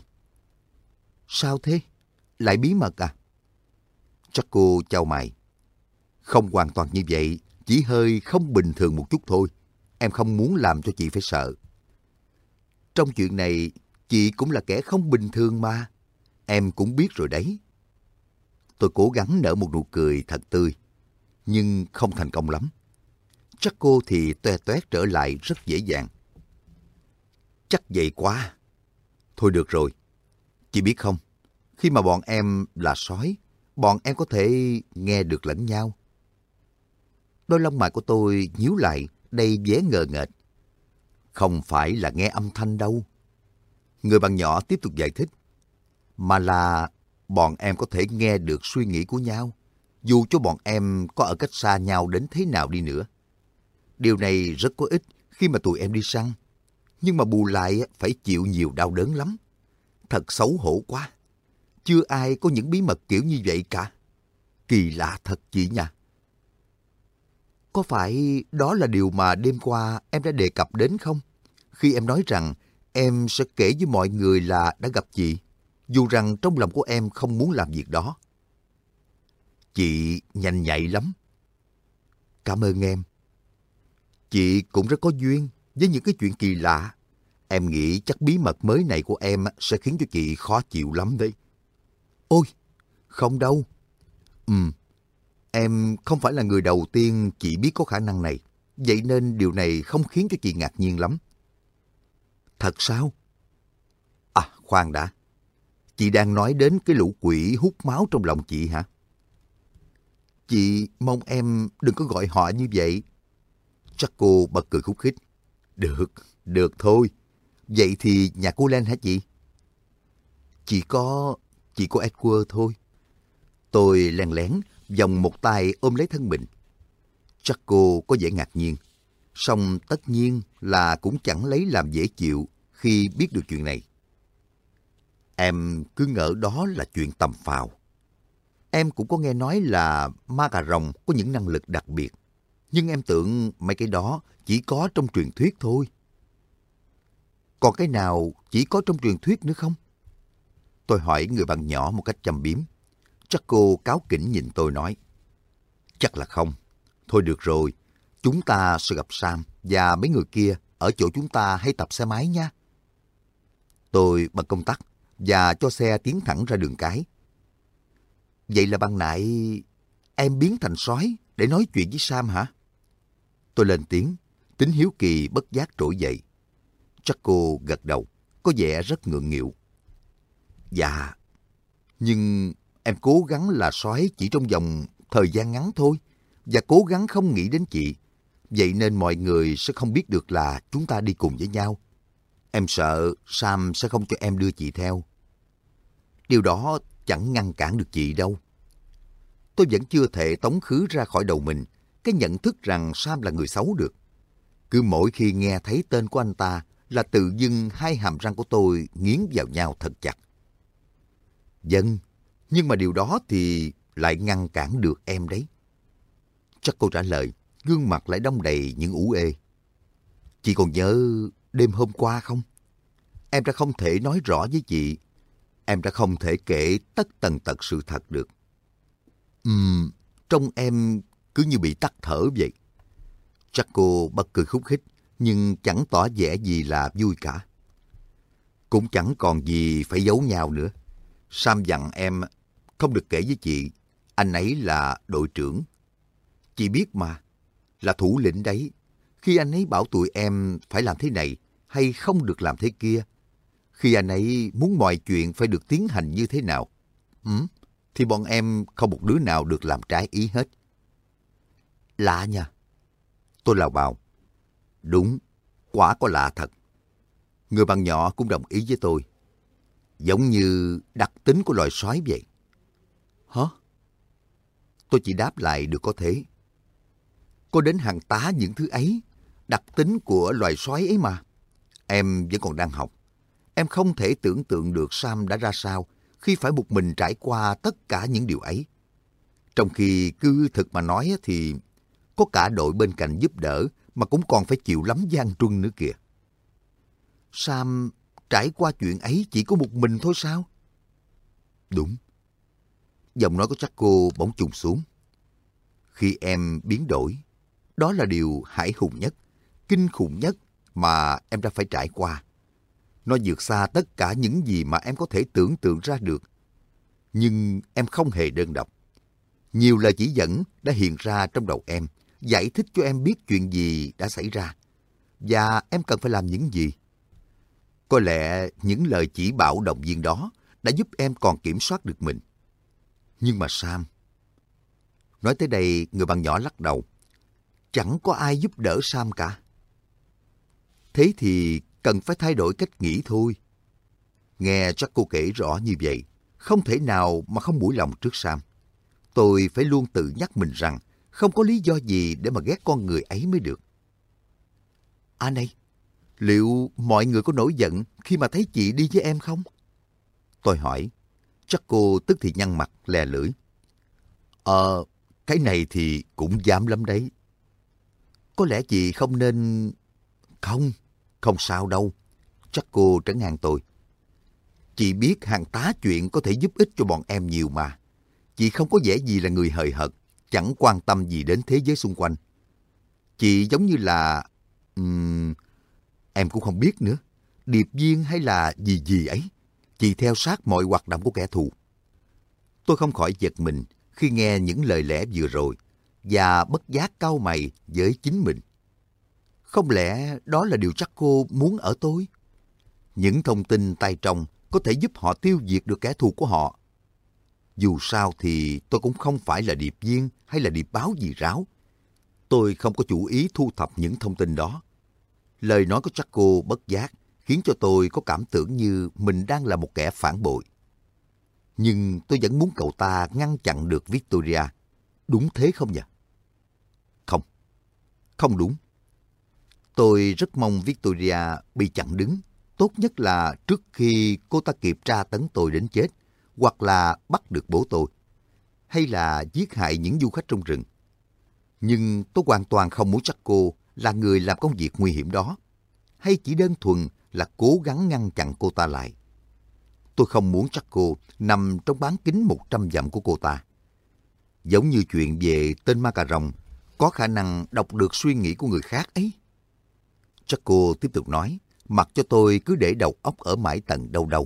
Sao thế? Lại bí mật à? Chắc cô chau mày. Không hoàn toàn như vậy, chỉ hơi không bình thường một chút thôi. Em không muốn làm cho chị phải sợ. Trong chuyện này, chị cũng là kẻ không bình thường mà. Em cũng biết rồi đấy. Tôi cố gắng nở một nụ cười thật tươi, nhưng không thành công lắm. Chắc cô thì toe toét trở lại rất dễ dàng. Chắc vậy quá. Thôi được rồi. Chị biết không, khi mà bọn em là sói, bọn em có thể nghe được lẫn nhau. Đôi lông mày của tôi nhíu lại, đầy vẻ ngờ nghệch. Không phải là nghe âm thanh đâu. Người bạn nhỏ tiếp tục giải thích. Mà là bọn em có thể nghe được suy nghĩ của nhau, dù cho bọn em có ở cách xa nhau đến thế nào đi nữa. Điều này rất có ích khi mà tụi em đi săn, nhưng mà bù lại phải chịu nhiều đau đớn lắm. Thật xấu hổ quá. Chưa ai có những bí mật kiểu như vậy cả. Kỳ lạ thật chị nha. Có phải đó là điều mà đêm qua em đã đề cập đến không? Khi em nói rằng em sẽ kể với mọi người là đã gặp chị, dù rằng trong lòng của em không muốn làm việc đó. Chị nhanh nhạy lắm. Cảm ơn em. Chị cũng rất có duyên với những cái chuyện kỳ lạ. Em nghĩ chắc bí mật mới này của em sẽ khiến cho chị khó chịu lắm đấy. Ôi, không đâu. Ừm, em không phải là người đầu tiên chị biết có khả năng này. Vậy nên điều này không khiến cho chị ngạc nhiên lắm. Thật sao? À, khoan đã. Chị đang nói đến cái lũ quỷ hút máu trong lòng chị hả? Chị mong em đừng có gọi họ như vậy. Chắc cô bật cười khúc khích. Được, được thôi. Vậy thì nhà cô Len hả chị? Chỉ có... chỉ có Edward thôi. Tôi len lén, vòng một tay ôm lấy thân mình. Chắc cô có vẻ ngạc nhiên. Song tất nhiên là cũng chẳng lấy làm dễ chịu khi biết được chuyện này. Em cứ ngỡ đó là chuyện tầm phào. Em cũng có nghe nói là ma cà rồng có những năng lực đặc biệt. Nhưng em tưởng mấy cái đó chỉ có trong truyền thuyết thôi. Còn cái nào chỉ có trong truyền thuyết nữa không? Tôi hỏi người bạn nhỏ một cách châm biếm. Chắc cô cáu kỉnh nhìn tôi nói. Chắc là không. Thôi được rồi. Chúng ta sẽ gặp Sam và mấy người kia ở chỗ chúng ta hay tập xe máy nha. Tôi bật công tắc và cho xe tiến thẳng ra đường cái. Vậy là ban nãy em biến thành sói để nói chuyện với Sam hả? Tôi lên tiếng, tính hiếu kỳ bất giác trỗi dậy. Jaco gật đầu, có vẻ rất ngượng nghịu. Dạ, nhưng em cố gắng là sói chỉ trong vòng thời gian ngắn thôi, và cố gắng không nghĩ đến chị. Vậy nên mọi người sẽ không biết được là chúng ta đi cùng với nhau. Em sợ Sam sẽ không cho em đưa chị theo. Điều đó chẳng ngăn cản được chị đâu. Tôi vẫn chưa thể tống khứ ra khỏi đầu mình cái nhận thức rằng Sam là người xấu được. Cứ mỗi khi nghe thấy tên của anh ta là tự dưng hai hàm răng của tôi nghiến vào nhau thật chặt. Vâng, nhưng mà điều đó thì lại ngăn cản được em đấy. Chắc cô trả lời, gương mặt lại đong đầy những ủ ê. Chị còn nhớ đêm hôm qua không? Em đã không thể nói rõ với chị. Em đã không thể kể tất tần tật sự thật được. Ừm, trông em cứ như bị tắc thở vậy. Chắc cô bật cười khúc khích, nhưng chẳng tỏ vẻ gì là vui cả. Cũng chẳng còn gì phải giấu nhau nữa. Sam dặn em không được kể với chị, anh ấy là đội trưởng. Chị biết mà, là thủ lĩnh đấy. Khi anh ấy bảo tụi em phải làm thế này hay không được làm thế kia, khi anh ấy muốn mọi chuyện phải được tiến hành như thế nào, ừ, thì bọn em không một đứa nào được làm trái ý hết. Lạ nha. Tôi lào bào. Đúng, quả có lạ thật. Người bạn nhỏ cũng đồng ý với tôi. Giống như đặc tính của loài sói vậy. Hả? Tôi chỉ đáp lại được có thế. Có đến hàng tá những thứ ấy, đặc tính của loài sói ấy mà. Em vẫn còn đang học. Em không thể tưởng tượng được Sam đã ra sao khi phải một mình trải qua tất cả những điều ấy. Trong khi cứ thực mà nói thì có cả đội bên cạnh giúp đỡ mà cũng còn phải chịu lắm gian truân nữa kìa. Sam trải qua chuyện ấy chỉ có một mình thôi sao? Đúng. Giọng nói của Jaco bỗng trùng xuống. Khi em biến đổi, đó là điều hãi hùng nhất, kinh khủng nhất mà em đã phải trải qua. Nó vượt xa tất cả những gì mà em có thể tưởng tượng ra được. Nhưng em không hề đơn độc. Nhiều lời chỉ dẫn đã hiện ra trong đầu em, giải thích cho em biết chuyện gì đã xảy ra, và em cần phải làm những gì. Có lẽ những lời chỉ bảo động viên đó đã giúp em còn kiểm soát được mình. Nhưng mà Sam... Nói tới đây, người bạn nhỏ lắc đầu. Chẳng có ai giúp đỡ Sam cả. Thế thì cần phải thay đổi cách nghĩ thôi. Nghe chắc cô kể rõ như vậy, không thể nào mà không mũi lòng trước Sam. Tôi phải luôn tự nhắc mình rằng không có lý do gì để mà ghét con người ấy mới được. À này, liệu mọi người có nổi giận khi mà thấy chị đi với em không? Tôi hỏi. Chắc cô tức thì nhăn mặt lè lưỡi. Ờ, cái này thì cũng dám lắm đấy. Có lẽ chị không nên... Không, không sao đâu. Chắc cô trấn an tôi. Chị biết hàng tá chuyện có thể giúp ích cho bọn em nhiều mà. Chị không có vẻ gì là người hời hợt, chẳng quan tâm gì đến thế giới xung quanh. Chị giống như là... Um, em cũng không biết nữa. Điệp viên hay là gì gì ấy. Chị theo sát mọi hoạt động của kẻ thù. Tôi không khỏi giật mình khi nghe những lời lẽ vừa rồi và bất giác cau mày với chính mình. Không lẽ đó là điều chắc cô muốn ở tôi? Những thông tin tay trong có thể giúp họ tiêu diệt được kẻ thù của họ. Dù sao thì tôi cũng không phải là điệp viên hay là điệp báo gì ráo. Tôi không có chủ ý thu thập những thông tin đó. Lời nói của Jaco bất giác khiến cho tôi có cảm tưởng như mình đang là một kẻ phản bội. Nhưng tôi vẫn muốn cậu ta ngăn chặn được Victoria. Đúng thế không nhỉ? Không, không đúng. Tôi rất mong Victoria bị chặn đứng. Tốt nhất là trước khi cô ta kịp tra tấn tôi đến chết, hoặc là bắt được bố tôi, hay là giết hại những du khách trong rừng. Nhưng tôi hoàn toàn không muốn Jaco là người làm công việc nguy hiểm đó, hay chỉ đơn thuần là cố gắng ngăn chặn cô ta lại. Tôi không muốn Jaco nằm trong bán kính một trăm dặm của cô ta. Giống như chuyện về tên ma cà rồng, có khả năng đọc được suy nghĩ của người khác ấy. Jaco tiếp tục nói, mặc cho tôi cứ để đầu óc ở mãi tận đâu đâu.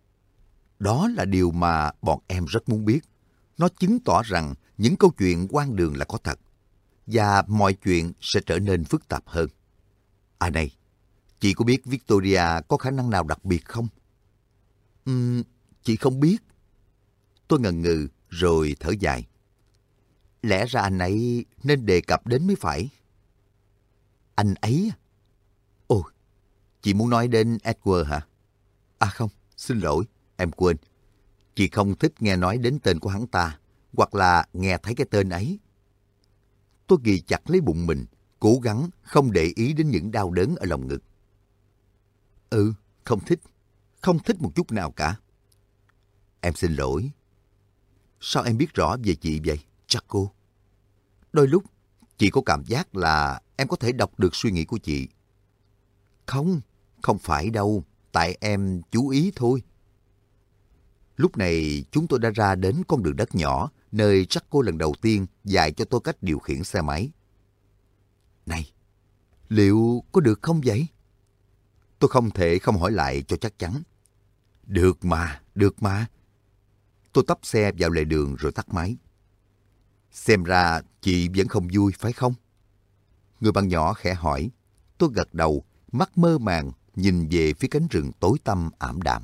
Đó là điều mà bọn em rất muốn biết. Nó chứng tỏ rằng những câu chuyện hoang đường là có thật, và mọi chuyện sẽ trở nên phức tạp hơn. À này, chị có biết Victoria có khả năng nào đặc biệt không? Ừm, chị không biết. Tôi ngần ngừ rồi thở dài. Lẽ ra anh ấy nên đề cập đến mới phải. Anh ấy à? Ồ, chị muốn nói đến Edward hả? À không, xin lỗi, em quên. Chị không thích nghe nói đến tên của hắn ta, hoặc là nghe thấy cái tên ấy. Tôi ghì chặt lấy bụng mình, cố gắng không để ý đến những đau đớn ở lòng ngực. Ừ, không thích. Không thích một chút nào cả. Em xin lỗi. Sao em biết rõ về chị vậy, Jaco? Đôi lúc, chị có cảm giác là em có thể đọc được suy nghĩ của chị. Không, không phải đâu. Tại em chú ý thôi. Lúc này, chúng tôi đã ra đến con đường đất nhỏ, nơi Jaco lần đầu tiên dạy cho tôi cách điều khiển xe máy. Này, liệu có được không vậy? Tôi không thể không hỏi lại cho chắc chắn. Được mà, được mà. Tôi tấp xe vào lề đường rồi tắt máy. Xem ra chị vẫn không vui phải không? Người bạn nhỏ khẽ hỏi. Tôi gật đầu, mắt mơ màng nhìn về phía cánh rừng tối tăm ảm đạm.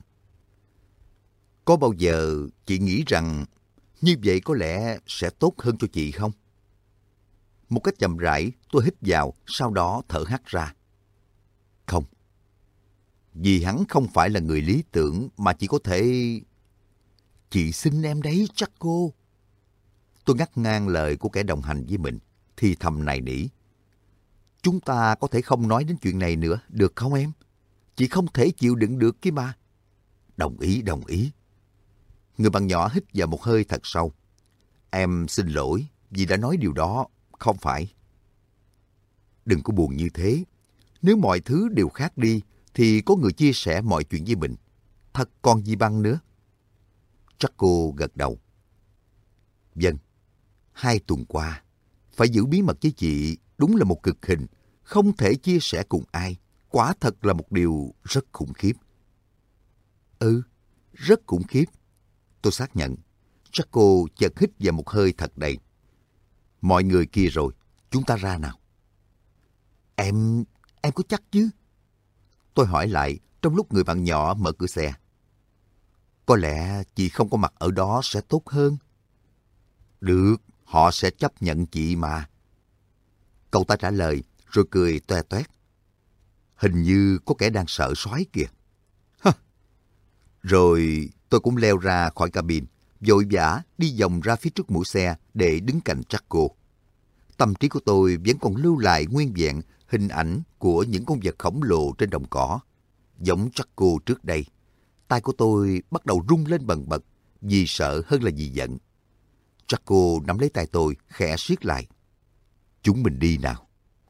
Có bao giờ chị nghĩ rằng như vậy có lẽ sẽ tốt hơn cho chị không? Một cách chậm rãi, tôi hít vào, sau đó thở hắt ra. Không. Vì hắn không phải là người lý tưởng mà chỉ có thể... Chị xin em đấy, chắc cô. Tôi ngắt ngang lời của kẻ đồng hành với mình, thì thầm nài nỉ. Chúng ta có thể không nói đến chuyện này nữa, được không em? Chị không thể chịu đựng được kia mà. Đồng ý, đồng ý. Người bạn nhỏ hít vào một hơi thật sâu. Em xin lỗi vì đã nói điều đó, không phải. Đừng có buồn như thế. Nếu mọi thứ đều khác đi, thì có người chia sẻ mọi chuyện với mình. Thật còn gì bằng nữa. Jaco gật đầu. Vâng, hai tuần qua, phải giữ bí mật với chị đúng là một cực hình, không thể chia sẻ cùng ai. Quả thật là một điều rất khủng khiếp. Ừ, rất khủng khiếp. Tôi xác nhận. Jaco chợt hít vào một hơi thật đầy. Mọi người kia rồi, chúng ta ra nào. Em, em có chắc chứ? Tôi hỏi lại trong lúc người bạn nhỏ mở cửa xe. Có lẽ chị không có mặt ở đó sẽ tốt hơn. Được, họ sẽ chấp nhận chị mà. Cậu ta trả lời rồi cười toe toét. Hình như có kẻ đang sợ sói kìa. Hơ. Rồi tôi cũng leo ra khỏi cabin, vội vã đi vòng ra phía trước mũi xe để đứng cạnh Jaco. Tâm trí của tôi vẫn còn lưu lại nguyên vẹn hình ảnh của những con vật khổng lồ trên đồng cỏ. Giống Jaco trước đây. Tai của tôi bắt đầu rung lên bần bật vì sợ hơn là vì giận. Jaco nắm lấy tay tôi, khẽ siết lại. Chúng mình đi nào.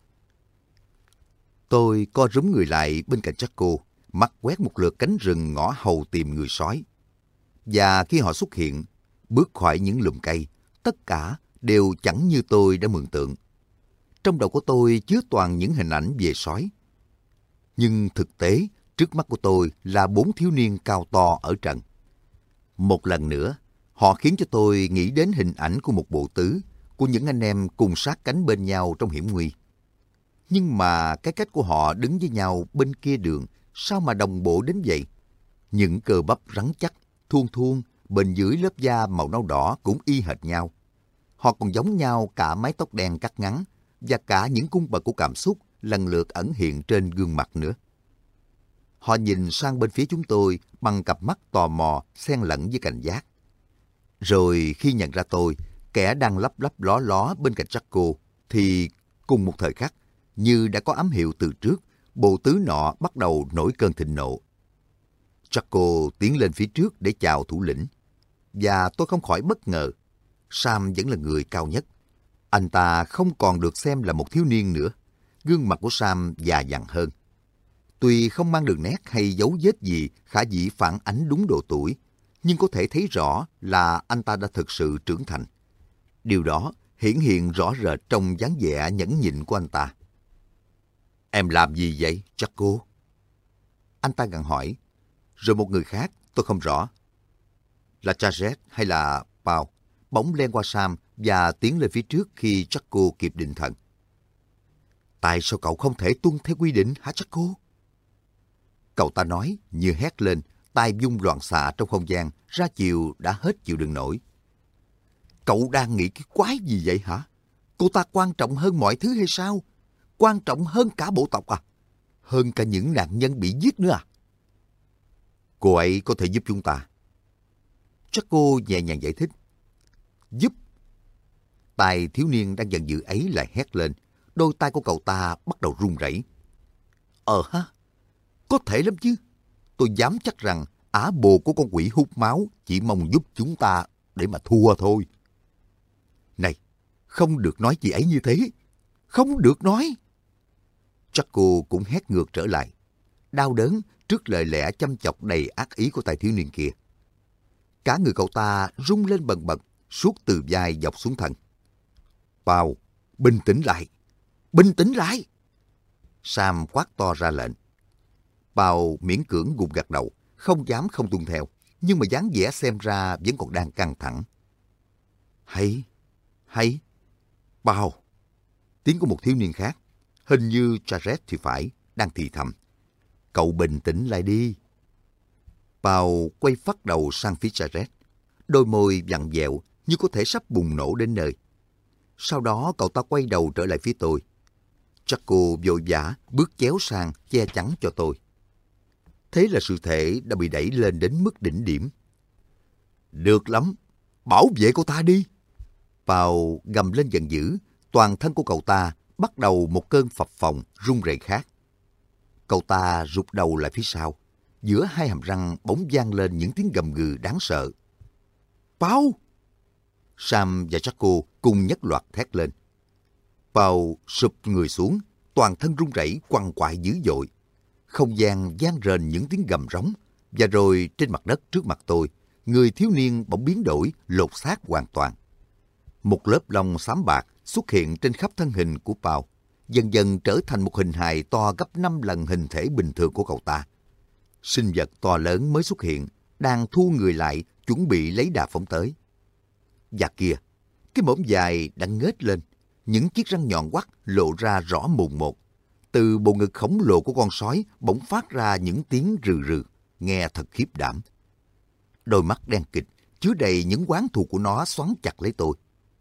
Tôi co rúm người lại bên cạnh Jaco, mắt quét một lượt cánh rừng ngõ hầu tìm người sói. Và khi họ xuất hiện, bước khỏi những lùm cây, tất cả đều chẳng như tôi đã mường tượng. Trong đầu của tôi chứa toàn những hình ảnh về sói. Nhưng thực tế, trước mắt của tôi là bốn thiếu niên cao to ở trần. Một lần nữa, họ khiến cho tôi nghĩ đến hình ảnh của một bộ tứ, của những anh em cùng sát cánh bên nhau trong hiểm nguy. Nhưng mà cái cách của họ đứng với nhau bên kia đường, sao mà đồng bộ đến vậy? Những cơ bắp rắn chắc, thuôn thuôn, bên dưới lớp da màu nâu đỏ cũng y hệt nhau. Họ còn giống nhau cả mái tóc đen cắt ngắn, và cả những cung bậc của cảm xúc lần lượt ẩn hiện trên gương mặt nữa. Họ nhìn sang bên phía chúng tôi bằng cặp mắt tò mò xen lẫn với cảnh giác. Rồi khi nhận ra tôi, kẻ đang lấp lấp ló ló bên cạnh Jaco, thì cùng một thời khắc, như đã có ám hiệu từ trước, bộ tứ nọ bắt đầu nổi cơn thịnh nộ. Jaco tiến lên phía trước để chào thủ lĩnh. Và tôi không khỏi bất ngờ. Sam vẫn là người cao nhất. Anh ta không còn được xem là một thiếu niên nữa. Gương mặt của Sam già dặn hơn. Tuy không mang đường nét hay dấu vết gì khả dĩ phản ánh đúng độ tuổi, nhưng có thể thấy rõ là anh ta đã thực sự trưởng thành. Điều đó hiển hiện rõ rệt trong dáng vẻ nhẫn nhịn của anh ta. Em làm gì vậy, Jaco? Anh ta gặng hỏi. Rồi một người khác, tôi không rõ. Là Charles hay là Paul, bỗng len qua Sam và tiến lên phía trước khi Jaco kịp định thần. Tại sao cậu không thể tuân theo quy định hả Jaco? Cậu ta nói như hét lên, tay vung loạn xạ trong không gian, ra chiều đã hết chịu đựng nổi. Cậu đang nghĩ cái quái gì vậy hả? Cô ta quan trọng hơn mọi thứ hay sao? Quan trọng hơn cả bộ tộc à? Hơn cả những nạn nhân bị giết nữa à? Cô ấy có thể giúp chúng ta. Jaco nhẹ nhàng giải thích. Giúp? Tay thiếu niên đang giận dữ ấy lại hét lên. Đôi tay của cậu ta bắt đầu run rẩy. Ờ ha, có thể lắm chứ. Tôi dám chắc rằng ả bồ của con quỷ hút máu chỉ mong giúp chúng ta để mà thua thôi. Này, không được nói chị ấy như thế. Không được nói. Jaco cũng hét ngược trở lại, đau đớn trước lời lẽ chăm chọc đầy ác ý của tay thiếu niên kia. Cả người cậu ta rung lên bần bật, suốt từ vai dọc xuống thân. Paul, bình tĩnh lại. Bình tĩnh lại. Sam quát to ra lệnh. Paul miễn cưỡng gục gật đầu, không dám không tuân theo, nhưng mà dáng vẻ xem ra vẫn còn đang căng thẳng. Hay, hay, Paul. Tiếng của một thiếu niên khác, hình như Charles thì phải, đang thì thầm. Cậu bình tĩnh lại đi. Paul quay phát đầu sang phía Charles, đôi môi vặn vẹo như có thể sắp bùng nổ đến nơi. Sau đó cậu ta quay đầu trở lại phía tôi. Jaco vội vã bước chéo sang che chắn cho tôi. Thế là sự thể đã bị đẩy lên đến mức đỉnh điểm. Được lắm, bảo vệ cô ta đi. Paul gầm lên giận dữ, toàn thân của cậu ta bắt đầu một cơn phập phồng run rẩy khác. Cậu ta rụt đầu lại phía sau, giữa hai hàm răng bỗng vang lên những tiếng gầm gừ đáng sợ. Paul! Sam và Jaco cùng nhất loạt thét lên. Paul sụp người xuống, toàn thân run rẩy quằn quại dữ dội. Không gian vang rền những tiếng gầm rống, và rồi trên mặt đất trước mặt tôi, người thiếu niên bỗng biến đổi, lột xác hoàn toàn. Một lớp lông xám bạc xuất hiện trên khắp thân hình của Paul, dần dần trở thành một hình hài to gấp năm lần hình thể bình thường của cậu ta. Sinh vật to lớn mới xuất hiện, đang thu người lại, chuẩn bị lấy đà phóng tới. Và kia, cái mõm dài đã nghếch lên, những chiếc răng nhọn quắt lộ ra rõ mồn một. Từ bộ ngực khổng lồ của con sói bỗng phát ra những tiếng rừ rừ, nghe thật khiếp đảm. Đôi mắt đen kịt, chứa đầy những oán thù của nó xoắn chặt lấy tôi.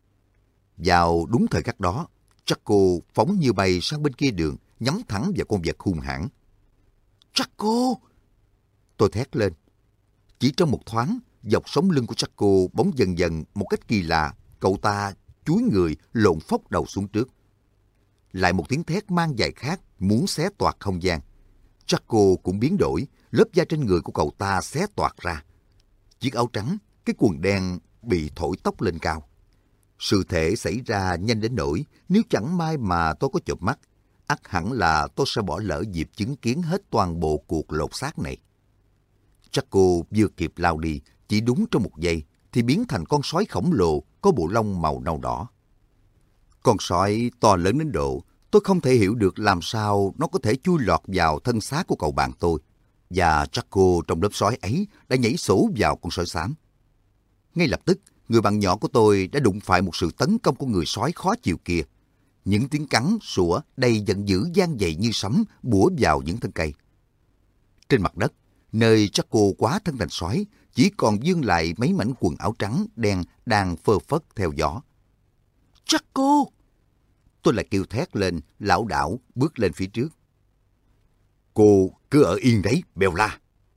Vào đúng thời khắc đó, Jaco phóng như bay sang bên kia đường, nhắm thẳng vào con vật hung hãn. Jaco! Tôi thét lên. Chỉ trong một thoáng, dọc sống lưng của Jaco bỗng dần dần một cách kỳ lạ, cậu ta chúi người lộn phốc đầu xuống trước. Lại một tiếng thét mang dài khác muốn xé toạc không gian. Jaco cũng biến đổi, lớp da trên người của cậu ta xé toạc ra. Chiếc áo trắng, cái quần đen bị thổi tóc lên cao. Sự thể xảy ra nhanh đến nỗi nếu chẳng may mà tôi có chợp mắt, ắt hẳn là tôi sẽ bỏ lỡ dịp chứng kiến hết toàn bộ cuộc lột xác này. Jaco vừa kịp lao đi, chỉ đúng trong một giây thì biến thành con sói khổng lồ có bộ lông màu nâu đỏ. Con sói to lớn đến độ tôi không thể hiểu được làm sao nó có thể chui lọt vào thân xác của cậu bạn tôi, và Jaco trong lớp sói ấy đã nhảy sổ vào con sói xám. Ngay lập tức, người bạn nhỏ của tôi đã đụng phải một sự tấn công của người sói khó chịu kia. Những tiếng cắn, sủa đầy giận dữ vang dậy như sấm bủa vào những thân cây. Trên mặt đất, nơi Jaco quá thân thành sói, chỉ còn vương lại mấy mảnh quần áo trắng đen đang phơ phất theo gió. Jaco! Tôi lại kêu thét lên, lảo đảo bước lên phía trước. Cô cứ ở yên đấy, Bella.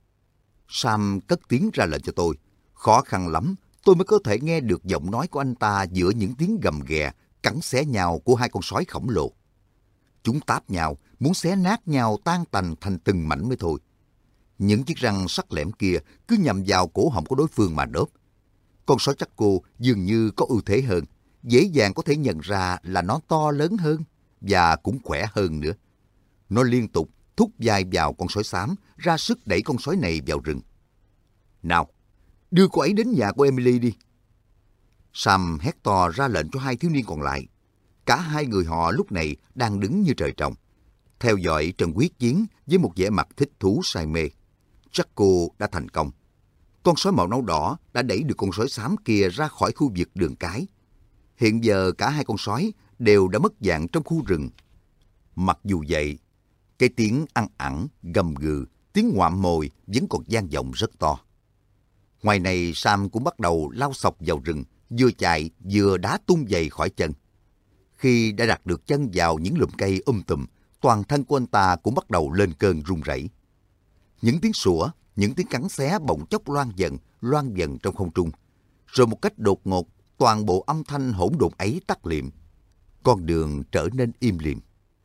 Sam cất tiếng ra lệnh cho tôi. Khó khăn lắm, tôi mới có thể nghe được giọng nói của anh ta giữa những tiếng gầm ghè, cắn xé nhau của hai con sói khổng lồ. Chúng táp nhau, muốn xé nát nhau tan tành thành từng mảnh mới thôi. Những chiếc răng sắc lẻm kia cứ nhằm vào cổ họng của đối phương mà đớp. Con sói Jaco dường như có ưu thế hơn, dễ dàng có thể nhận ra là nó to lớn hơn và cũng khỏe hơn nữa. Nó liên tục thúc vai vào con sói xám, ra sức đẩy con sói này vào rừng. Nào, đưa cô ấy đến nhà của Emily đi. Sam hét to ra lệnh cho hai thiếu niên còn lại. Cả hai người họ lúc này đang đứng như trời trồng, theo dõi trận quyết chiến với một vẻ mặt thích thú say mê. Draco đã thành công. Con sói màu nâu đỏ đã đẩy được con sói xám kia ra khỏi khu vực đường cái. Hiện giờ cả hai con sói đều đã mất dạng trong khu rừng. Mặc dù vậy, cái tiếng ăn ẳng, gầm gừ, tiếng ngoạm mồi vẫn còn vang vọng rất to. Ngoài này, Sam cũng bắt đầu lao xộc vào rừng, vừa chạy vừa đá tung giày khỏi chân. Khi đã đặt được chân vào những lùm cây um tùm, toàn thân của anh ta cũng bắt đầu lên cơn run rẩy. Những tiếng sủa, những tiếng cắn xé bỗng chốc loan dần, loan dần trong không trung. Rồi một cách đột ngột, toàn bộ âm thanh hỗn độn ấy tắt liệm. Con đường trở nên im lìm.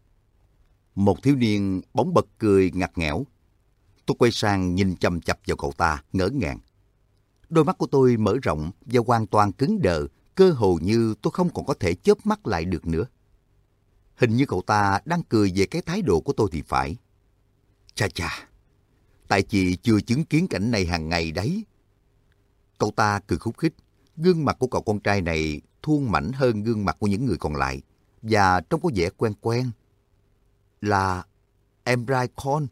Một thiếu niên bỗng bật cười ngặt nghẽo. Tôi quay sang nhìn chằm chằm vào cậu ta, ngỡ ngàng. Đôi mắt của tôi mở rộng và hoàn toàn cứng đờ, cơ hồ như tôi không còn có thể chớp mắt lại được nữa. Hình như cậu ta đang cười về cái thái độ của tôi thì phải. Chà chà, tại chị chưa chứng kiến cảnh này hàng ngày đấy. Cậu ta cười khúc khích, gương mặt của cậu con trai này thuôn mảnh hơn gương mặt của những người còn lại, và trông có vẻ quen quen. Là Emry Con.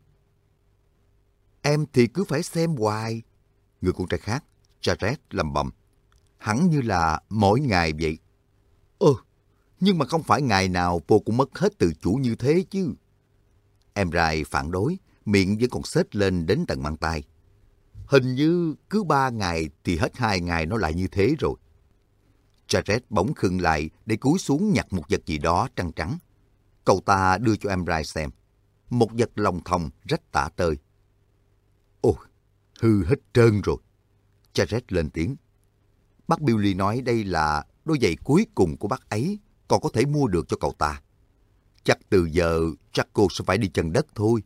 Em thì cứ phải xem hoài. Người con trai khác, Jared, lầm bầm. Hẳn như là mỗi ngày vậy. Ơ, nhưng mà không phải ngày nào cô cũng mất hết tự chủ như thế chứ. Emry phản đối, miệng vẫn còn xếch lên đến tận mang tai. Hình như cứ ba ngày thì hết hai ngày nó lại như thế rồi. Jared bỗng khựng lại để cúi xuống nhặt một vật gì đó trắng trắng. Cậu ta đưa cho Emry xem. Một vật lòng thòng rách tả tơi. Ôi, hư hết trơn rồi. Jared lên tiếng. Bác Billy nói đây là đôi giày cuối cùng của bác ấy, còn có thể mua được cho cậu ta. Chắc từ giờ chắc cô sẽ phải đi chân đất thôi.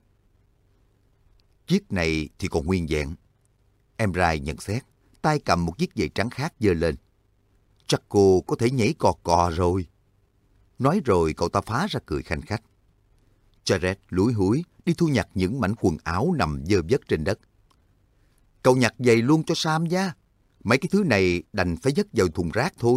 Chiếc này thì còn nguyên vẹn. Emry nhận xét, tay cầm một chiếc giày trắng khác giơ lên. Chắc cô có thể nhảy cò cò rồi. Nói rồi cậu ta phá ra cười khanh khách. Jared lúi húi đi thu nhặt những mảnh quần áo nằm dơ vất trên đất. Cậu nhặt giày luôn cho Sam nha. Mấy cái thứ này đành phải dứt vào thùng rác thôi.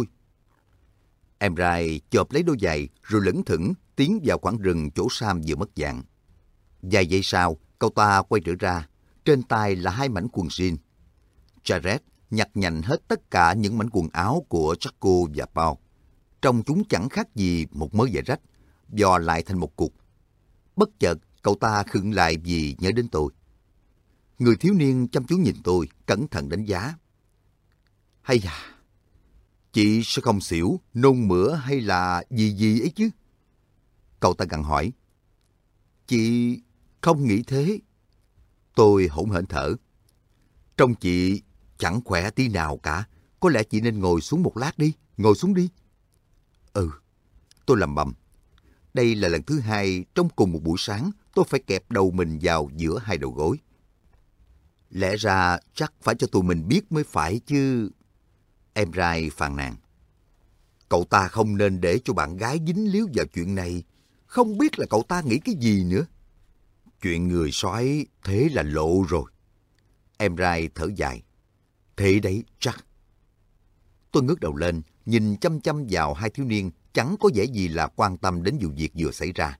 Emry chộp lấy đôi giày rồi lững thững tiến vào khoảng rừng chỗ Sam vừa mất dạng. Vài giây sau, cậu ta quay trở ra. Trên tay là hai mảnh quần jean. Jared nhặt nhạnh hết tất cả những mảnh quần áo của Jaco và Paul. Trông chúng chẳng khác gì một mớ vải rách, vò lại thành một cục. Bất chợt, cậu ta khựng lại vì nhớ đến tôi. Người thiếu niên chăm chú nhìn tôi, cẩn thận đánh giá. Hay à, chị sẽ không xỉu, nôn mửa hay là gì gì ấy chứ? Cậu ta gặng hỏi. Chị không nghĩ thế. Tôi hổn hển thở. Trông chị chẳng khỏe tí nào cả. Có lẽ chị nên ngồi xuống một lát đi. Ngồi xuống đi. Ừ, tôi lầm bầm. Đây là lần thứ hai trong cùng một buổi sáng tôi phải kẹp đầu mình vào giữa hai đầu gối. Lẽ ra chắc phải cho tụi mình biết mới phải chứ. Emry phàn nàn. Cậu ta không nên để cho bạn gái dính líu vào chuyện này. Không biết là cậu ta nghĩ cái gì nữa. Chuyện người sói thế là lộ rồi. Emry thở dài. Thế đấy chắc. Tôi ngước đầu lên, nhìn chăm chăm vào hai thiếu niên chẳng có vẻ gì là quan tâm đến vụ việc vừa xảy ra.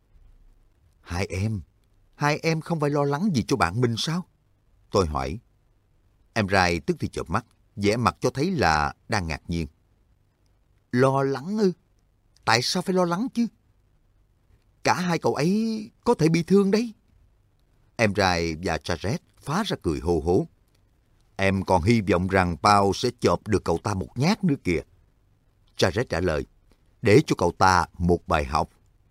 Hai em, hai em không phải lo lắng gì cho bạn mình sao? Tôi hỏi. Emry tức thì chợp mắt, vẻ mặt cho thấy là đang ngạc nhiên. Lo lắng ư? Tại sao phải lo lắng chứ? Cả hai cậu ấy có thể bị thương đấy. Emry và Jared phá ra cười hô hố. Em còn hy vọng rằng Paul sẽ chộp được cậu ta một nhát nữa kìa. Jared trả lời. Để cho cậu ta một bài học.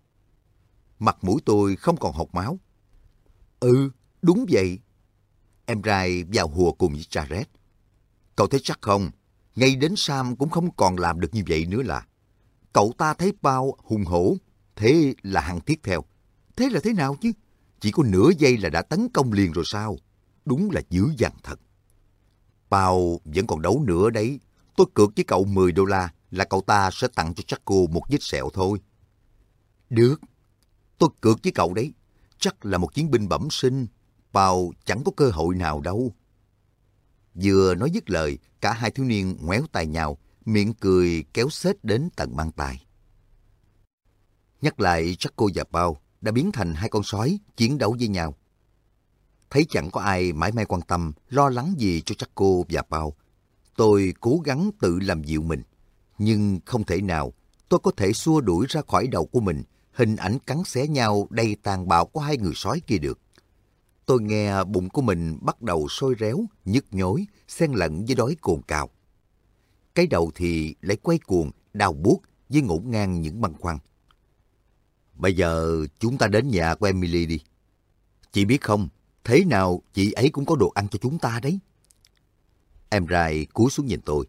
Mặt mũi tôi không còn hột máu. Ừ, đúng vậy. Emry vào hùa cùng với Jared. Cậu thấy chắc không? Ngay đến Sam cũng không còn làm được như vậy nữa là. Cậu ta thấy Paul hùng hổ, thế là hằng tiếp theo. Thế là thế nào chứ? Chỉ có nửa giây là đã tấn công liền rồi sao? Đúng là dữ dằn thật. Paul vẫn còn đấu nữa đấy. Tôi cược với cậu mười đô la là cậu ta sẽ tặng cho Jaco một vết sẹo thôi. Được. Tôi cược với cậu đấy. Chắc là một chiến binh bẩm sinh. Paul chẳng có cơ hội nào đâu. Vừa nói dứt lời, cả hai thiếu niên ngoéo tay nhau, miệng cười kéo xết đến tận mang tai. Nhắc lại Jacko và Paul đã biến thành hai con sói chiến đấu với nhau. Thấy chẳng có ai mãi may quan tâm, lo lắng gì cho Jacko và Paul, tôi cố gắng tự làm dịu mình. Nhưng không thể nào tôi có thể xua đuổi ra khỏi đầu của mình hình ảnh cắn xé nhau đầy tàn bạo của hai người sói kia được. Tôi nghe bụng của mình bắt đầu sôi réo, nhức nhối, xen lẫn với đói cồn cào. Cái đầu thì lại quay cuồng, đau buốt với ngổn ngang những băn khoăn. Bây giờ chúng ta đến nhà của Emily đi. Chị biết không, thế nào chị ấy cũng có đồ ăn cho chúng ta đấy. Em trai cúi xuống nhìn tôi.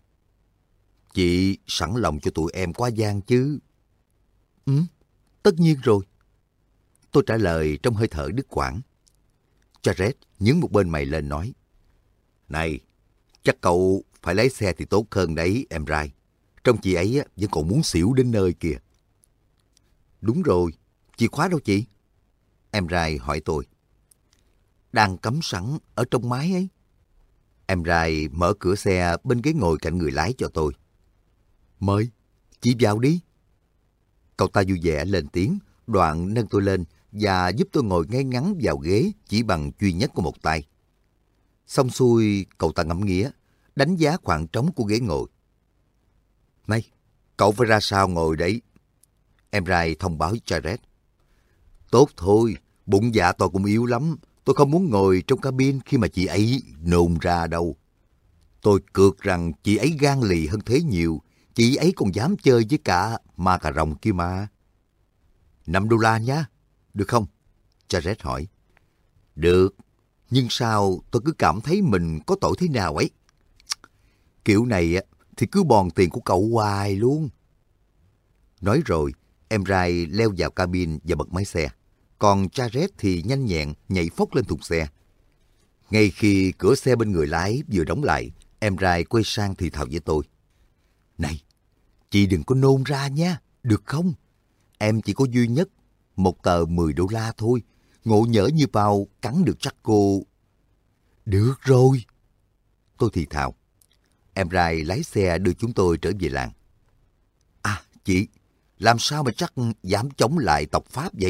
Chị sẵn lòng cho tụi em qua gian chứ? Ừ, tất nhiên rồi. Tôi trả lời trong hơi thở đứt quãng. Jared nhướng một bên mày lên nói. Này, chắc cậu phải lấy xe thì tốt hơn đấy, em trai. Trong chị ấy vẫn còn muốn xỉu đến nơi kìa. Đúng rồi, chìa khóa đâu chị? Em trai hỏi tôi. Đang cắm sẵn ở trong máy ấy. Em trai mở cửa xe bên ghế ngồi cạnh người lái cho tôi. Mời, chị vào đi. Cậu ta vui vẻ lên tiếng, đoạn nâng tôi lên và giúp tôi ngồi ngay ngắn vào ghế chỉ bằng duy nhất của một tay. Xong xuôi, cậu ta ngẫm nghía, đánh giá khoảng trống của ghế ngồi. Này, cậu phải ra sao ngồi đấy? Em trai thông báo với Jared. Tốt thôi, bụng dạ tôi cũng yếu lắm. Tôi không muốn ngồi trong cabin khi mà chị ấy nôn ra đâu. Tôi cược rằng chị ấy gan lì hơn thế nhiều. Chị ấy còn dám chơi với cả ma cà rồng kia mà. Năm đô la nhá, được không? Jared hỏi. Được, nhưng sao tôi cứ cảm thấy mình có tội thế nào ấy. Kiểu này thì cứ bòn tiền của cậu hoài luôn. Nói rồi, em trai leo vào cabin và bật máy xe. Còn Jared thì nhanh nhẹn nhảy phóc lên thùng xe. Ngay khi cửa xe bên người lái vừa đóng lại, em trai quay sang thì thào với tôi. Này, chị đừng có nôn ra nha, được không? Em chỉ có duy nhất một tờ mười đô la thôi. Ngộ nhỡ như bao cắn được chắc cô. Được rồi. Tôi thì thào. Em trai lái xe đưa chúng tôi trở về làng. À, chị, làm sao mà chắc dám chống lại tộc Pháp vậy?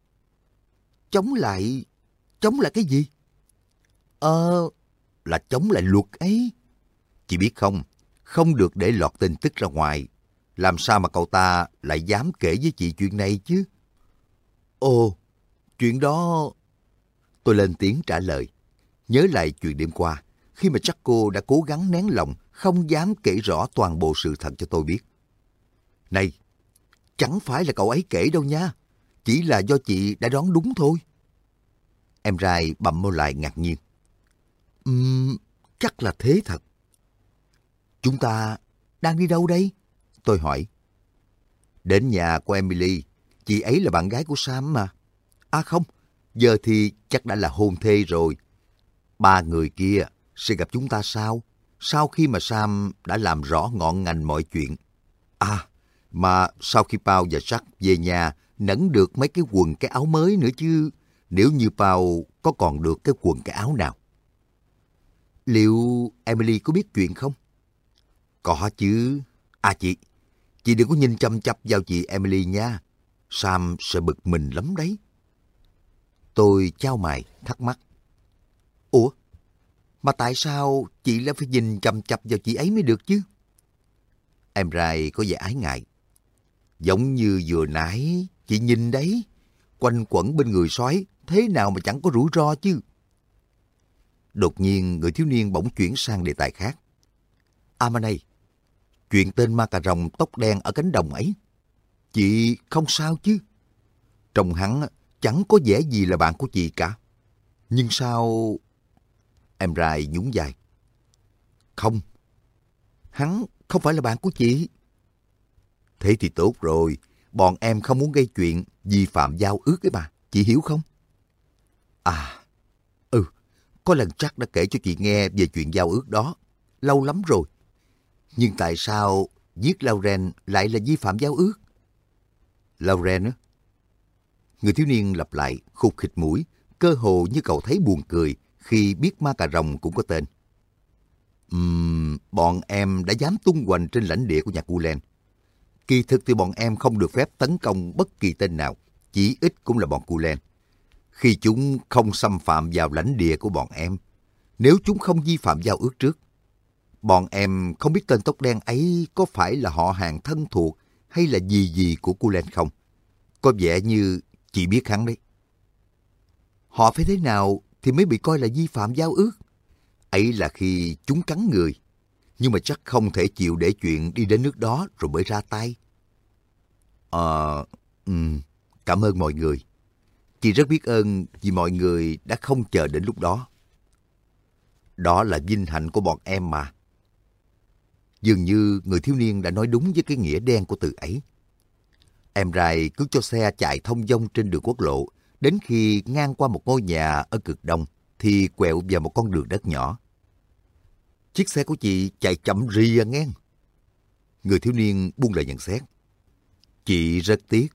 Chống lại... Chống lại cái gì? Ờ... Là chống lại luật ấy. Chị biết không, không được để lọt tin tức ra ngoài. Làm sao mà cậu ta lại dám kể với chị chuyện này chứ? Ồ, chuyện đó... Tôi lên tiếng trả lời. Nhớ lại chuyện đêm qua, khi mà chắc cô đã cố gắng nén lòng, không dám kể rõ toàn bộ sự thật cho tôi biết. Này, chẳng phải là cậu ấy kể đâu nha. Chỉ là do chị đã đoán đúng thôi. Em trai bặm môi lại ngạc nhiên. Ừm, chắc là thế thật. Chúng ta đang đi đâu đây? Tôi hỏi. Đến nhà của Emily. Chị ấy là bạn gái của Sam mà. À không, giờ thì chắc đã là hôn thê rồi. Ba người kia sẽ gặp chúng ta sau? Sau khi mà Sam đã làm rõ ngọn ngành mọi chuyện. À, mà sau khi Paul và Jack về nhà nẫn được mấy cái quần cái áo mới nữa chứ. Nếu như Paul có còn được cái quần cái áo nào. Liệu Emily có biết chuyện không? Có chứ. À chị, chị đừng có nhìn chăm chăm vào chị Emily nha. Sam sẽ bực mình lắm đấy. Tôi chau mày thắc mắc. Ủa? Mà tại sao chị lại phải nhìn chăm chăm vào chị ấy mới được chứ? Em trai có vẻ ái ngại. Giống như vừa nãy chị nhìn đấy. Quanh quẩn bên người sói, thế nào mà chẳng có rủi ro chứ. Đột nhiên người thiếu niên bỗng chuyển sang đề tài khác. À mà này, chuyện tên ma cà rồng tóc đen ở cánh đồng ấy, chị không sao chứ? Trông hắn chẳng có vẻ gì là bạn của chị cả. Nhưng sao... Em trai nhún vai. Không, hắn không phải là bạn của chị. Thế thì tốt rồi, bọn em không muốn gây chuyện vi phạm giao ước ấy mà, chị hiểu không? À, ừ, có lần Jack đã kể cho chị nghe về chuyện giao ước đó, lâu lắm rồi. Nhưng tại sao giết Lauren lại là vi phạm giao ước? Lauren á? Người thiếu niên lặp lại khục khịch mũi, cơ hồ như cậu thấy buồn cười khi biết ma cà rồng cũng có tên. Ừm, bọn em đã dám tung hoành trên lãnh địa của nhà Gulen. Kỳ thực thì bọn em không được phép tấn công bất kỳ tên nào, chỉ ít cũng là bọn Gulen. Khi chúng không xâm phạm vào lãnh địa của bọn em, nếu chúng không vi phạm giao ước trước. Bọn em không biết tên tóc đen ấy có phải là họ hàng thân thuộc hay là gì gì của Gulen không? Có vẻ như chỉ biết hắn đấy. Họ phải thế nào thì mới bị coi là vi phạm giao ước? Ấy là khi chúng cắn người, nhưng mà chắc không thể chịu để chuyện đi đến nước đó rồi mới ra tay. Ờ, ừm, cảm ơn mọi người. Chị rất biết ơn vì mọi người đã không chờ đến lúc đó. Đó là vinh hạnh của bọn em mà. Dường như người thiếu niên đã nói đúng với cái nghĩa đen của từ ấy. Em Rai cứ cho xe chạy thông dong trên đường quốc lộ, đến khi ngang qua một ngôi nhà ở cực đông, thì quẹo vào một con đường đất nhỏ. Chiếc xe của chị chạy chậm rì à nghe. Người thiếu niên buông lời nhận xét. Chị rất tiếc.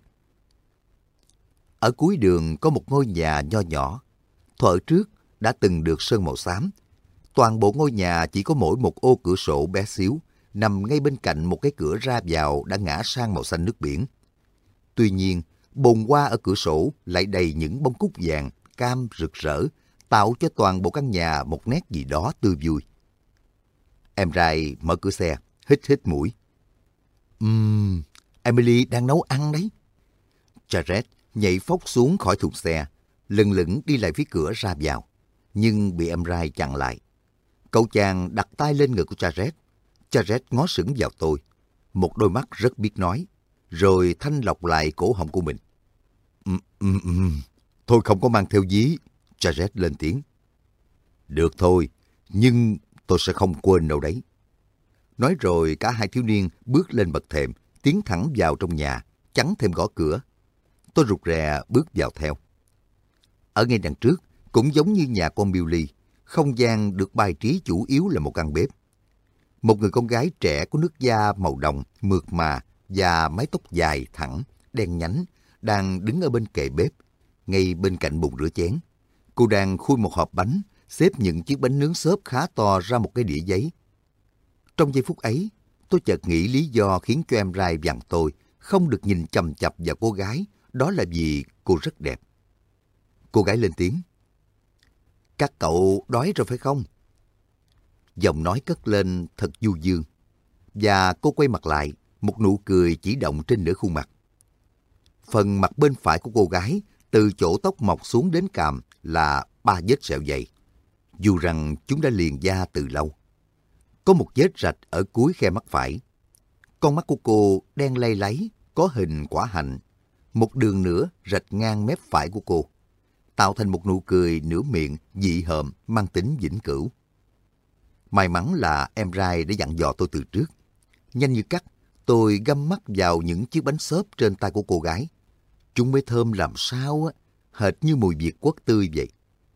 Ở cuối đường có một ngôi nhà nho nhỏ. Thuở trước đã từng được sơn màu xám. Toàn bộ ngôi nhà chỉ có mỗi một ô cửa sổ bé xíu, nằm ngay bên cạnh một cái cửa ra vào đã ngã sang màu xanh nước biển. Tuy nhiên, bồn hoa ở cửa sổ lại đầy những bông cúc vàng, cam rực rỡ, tạo cho toàn bộ căn nhà một nét gì đó tươi vui. Em Rai mở cửa xe, hít hít mũi. Ừm, Emily đang nấu ăn đấy. Jared nhảy phóc xuống khỏi thùng xe, lừng lững đi lại phía cửa ra vào, nhưng bị em Rai chặn lại. Cậu chàng đặt tay lên ngực của Jared. Jared ngó sững vào tôi, một đôi mắt rất biết nói, rồi thanh lọc lại cổ họng của mình. Ừm, ừm, ừm, thôi không có mang theo ví, Jared lên tiếng. Được thôi, nhưng tôi sẽ không quên đâu đấy. Nói rồi cả hai thiếu niên bước lên bậc thềm, tiến thẳng vào trong nhà, chắn thêm gõ cửa. Tôi rụt rè bước vào theo. Ở ngay đằng trước, cũng giống như nhà con Billy, không gian được bài trí chủ yếu là một căn bếp. Một người con gái trẻ có nước da màu đồng, mượt mà và mái tóc dài thẳng, đen nhánh, đang đứng ở bên kệ bếp, ngay bên cạnh bồn rửa chén. Cô đang khui một hộp bánh, xếp những chiếc bánh nướng xốp khá to ra một cái đĩa giấy. Trong giây phút ấy, tôi chợt nghĩ lý do khiến cho em Rai dặn tôi không được nhìn chằm chằm vào cô gái, đó là vì cô rất đẹp. Cô gái lên tiếng. Các cậu đói rồi phải không? Giọng nói cất lên thật du dương. Và cô quay mặt lại, một nụ cười chỉ động trên nửa khuôn mặt. Phần mặt bên phải của cô gái, từ chỗ tóc mọc xuống đến cằm là ba vết sẹo dày. Dù rằng chúng đã liền da từ lâu. Có một vết rạch ở cuối khe mắt phải. Con mắt của cô đen lay láy, có hình quả hạnh. Một đường nữa rạch ngang mép phải của cô, tạo thành một nụ cười nửa miệng dị hợm mang tính vĩnh cửu. May mắn là em Rai đã dặn dò tôi từ trước. Nhanh như cắt, tôi găm mắt vào những chiếc bánh xốp trên tay của cô gái. Chúng mới thơm làm sao á, hệt như mùi Việt quất tươi vậy.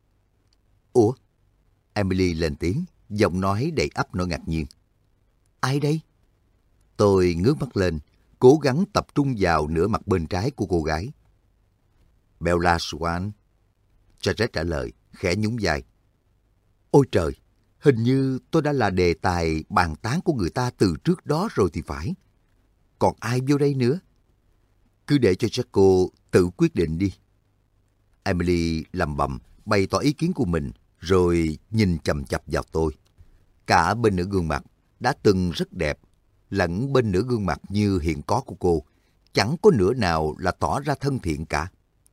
Ủa? Emily lên tiếng, giọng nói đầy ắp nỗi ngạc nhiên. Ai đây? Tôi ngước mắt lên, cố gắng tập trung vào nửa mặt bên trái của cô gái. Bella Swan. Jared trả lời, khẽ nhún vai. Ôi trời, hình như tôi đã là đề tài bàn tán của người ta từ trước đó rồi thì phải. Còn ai vô đây nữa? Cứ để cho Jaco tự quyết định đi. Emily lẩm bẩm bày tỏ ý kiến của mình, rồi nhìn chằm chằm vào tôi. Cả bên nửa gương mặt đã từng rất đẹp, lẫn bên nửa gương mặt như hiện có của cô, chẳng có nửa nào là tỏ ra thân thiện cả.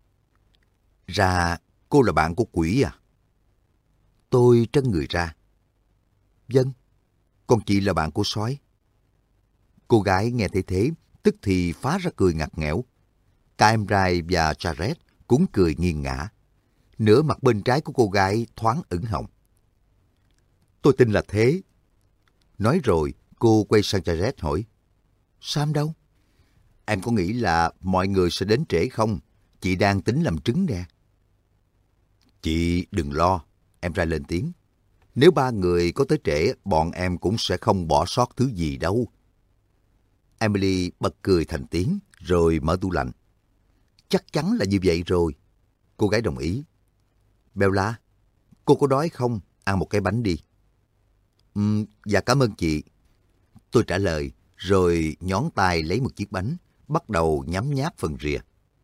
Ra cô là bạn của quỷ à? Tôi trân người ra. Vâng, còn chị là bạn của sói. Cô gái nghe thấy thế, tức thì phá ra cười ngặt nghẽo. Cả em Rai và Jared cũng cười nghiêng ngã. Nửa mặt bên trái của cô gái thoáng ửng hồng. Tôi tin là thế. Nói rồi, cô quay sang Jared hỏi. Sam đâu? Em có nghĩ là mọi người sẽ đến trễ không? Chị đang tính làm trứng nè. Chị đừng lo, em Rai lên tiếng. Nếu ba người có tới trễ, bọn em cũng sẽ không bỏ sót thứ gì đâu. Emily bật cười thành tiếng, rồi mở tủ lạnh. Chắc chắn là như vậy rồi. Cô gái đồng ý. Bella, cô có đói không? Ăn một cái bánh đi. Um, dạ cảm ơn chị. Tôi trả lời, rồi nhón tay lấy một chiếc bánh, bắt đầu nhấm nháp phần rìa.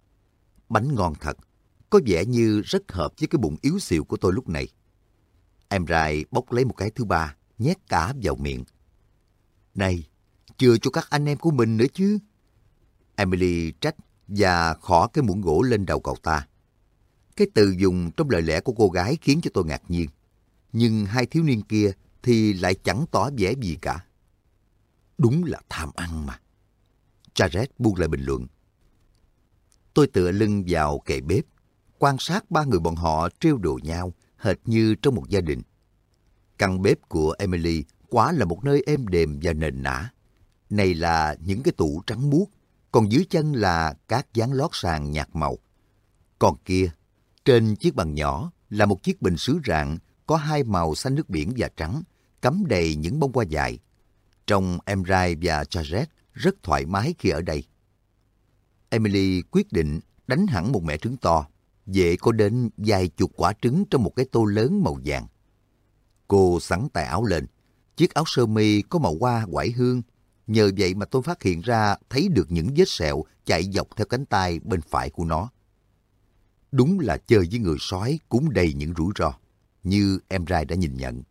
Bánh ngon thật, có vẻ như rất hợp với cái bụng yếu xìu của tôi lúc này. Em trai bốc lấy một cái thứ ba, nhét cả vào miệng. Này, chưa cho các anh em của mình nữa chứ. Emily trách và khỏ cái muỗng gỗ lên đầu cậu ta. Cái từ dùng trong lời lẽ của cô gái khiến cho tôi ngạc nhiên. Nhưng hai thiếu niên kia thì lại chẳng tỏ vẻ gì cả. Đúng là tham ăn mà. Jared buông lời bình luận. Tôi tựa lưng vào kệ bếp, quan sát ba người bọn họ trêu đùa nhau, hệt như trong một gia đình. Căn bếp của Emily quả là một nơi êm đềm và nền nã. Này là những cái tủ trắng muốt, còn dưới chân là các dáng lót sàn nhạt màu. Còn kia, trên chiếc bàn nhỏ là một chiếc bình sứ rạng có hai màu xanh nước biển và trắng, cắm đầy những bông hoa dài. Trông em trai và Jared rất thoải mái khi ở đây. Emily quyết định đánh hẳn một mẻ trứng to, về có đến vài chục quả trứng trong một cái tô lớn màu vàng. Cô xắn tay áo lên, chiếc áo sơ mi có màu hoa oải hương, nhờ vậy mà tôi phát hiện ra thấy được những vết sẹo chạy dọc theo cánh tay bên phải của nó. Đúng là chơi với người sói cũng đầy những rủi ro, như em trai đã nhìn nhận.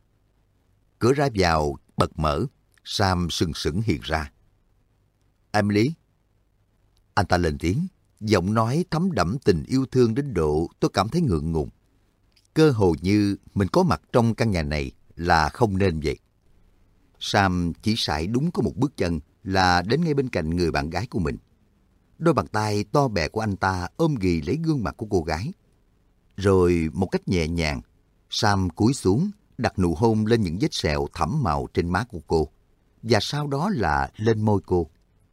Cửa ra vào bật mở, Sam sừng sững hiện ra. Emily? Anh ta lên tiếng, giọng nói thấm đẫm tình yêu thương đến độ tôi cảm thấy ngượng ngùng. Cơ hồ như mình có mặt trong căn nhà này là không nên vậy. Sam chỉ sải đúng có một bước chân là đến ngay bên cạnh người bạn gái của mình. Đôi bàn tay to bè của anh ta ôm ghì lấy gương mặt của cô gái. Rồi một cách nhẹ nhàng, Sam cúi xuống, đặt nụ hôn lên những vết sẹo thẫm màu trên má của cô, và sau đó là lên môi cô.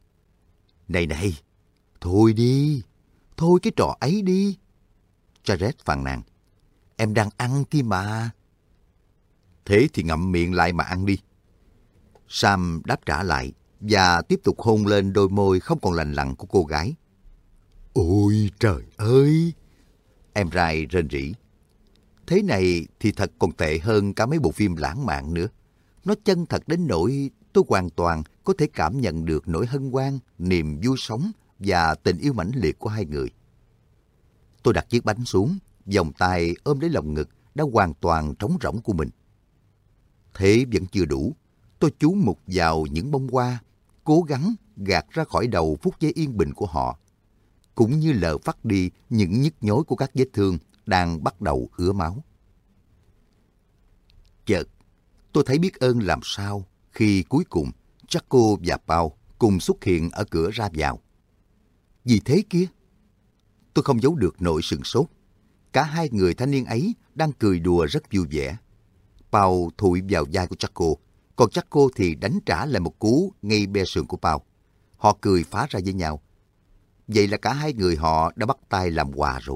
Này này, thôi đi, thôi cái trò ấy đi. Jared phàn nàn. Em đang ăn kia mà. Thế thì ngậm miệng lại mà ăn đi. Sam đáp trả lại và tiếp tục hôn lên đôi môi không còn lành lặn của cô gái. Ôi trời ơi! Em trai rên rỉ. Thế này thì thật còn tệ hơn cả mấy bộ phim lãng mạn nữa. Nó chân thật đến nỗi tôi hoàn toàn có thể cảm nhận được nỗi hân hoan, niềm vui sống và tình yêu mãnh liệt của hai người. Tôi đặt chiếc bánh xuống, vòng tay ôm lấy lồng ngực đã hoàn toàn trống rỗng của mình. Thế vẫn chưa đủ. Tôi chú mục vào những bông hoa, cố gắng gạt ra khỏi đầu phút giây yên bình của họ, cũng như lờ phát đi những nhức nhối của các vết thương đang bắt đầu ứa máu. Chợt, tôi thấy biết ơn làm sao khi cuối cùng Jaco và Paul cùng xuất hiện ở cửa ra vào. Gì thế kia? Tôi không giấu được nỗi sửng sốt. Cả hai người thanh niên ấy đang cười đùa rất vui vẻ. Paul thụi vào vai của Jaco, còn Jaco thì đánh trả lại một cú ngay be sườn của Paul. Họ cười phá ra với nhau. Vậy là cả hai người họ đã bắt tay làm quà rồi.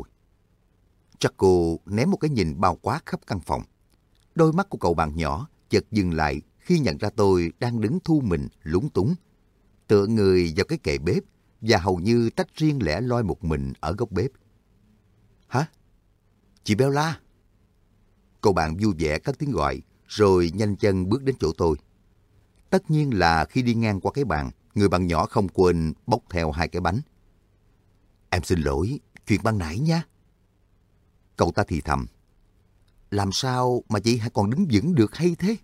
Jaco ném một cái nhìn bao quát khắp căn phòng. Đôi mắt của cậu bạn nhỏ chợt dừng lại khi nhận ra tôi đang đứng thu mình lúng túng, tựa người vào cái kệ bếp và hầu như tách riêng lẻ loi một mình ở góc bếp. Hả? Chị Bella? Cậu bạn vui vẻ cất tiếng gọi, rồi nhanh chân bước đến chỗ tôi. Tất nhiên là khi đi ngang qua cái bàn, người bạn nhỏ không quên bốc theo hai cái bánh. Em xin lỗi, chuyện ban nãy nha. Cậu ta thì thầm. Làm sao mà chị hãy còn đứng vững được hay thế?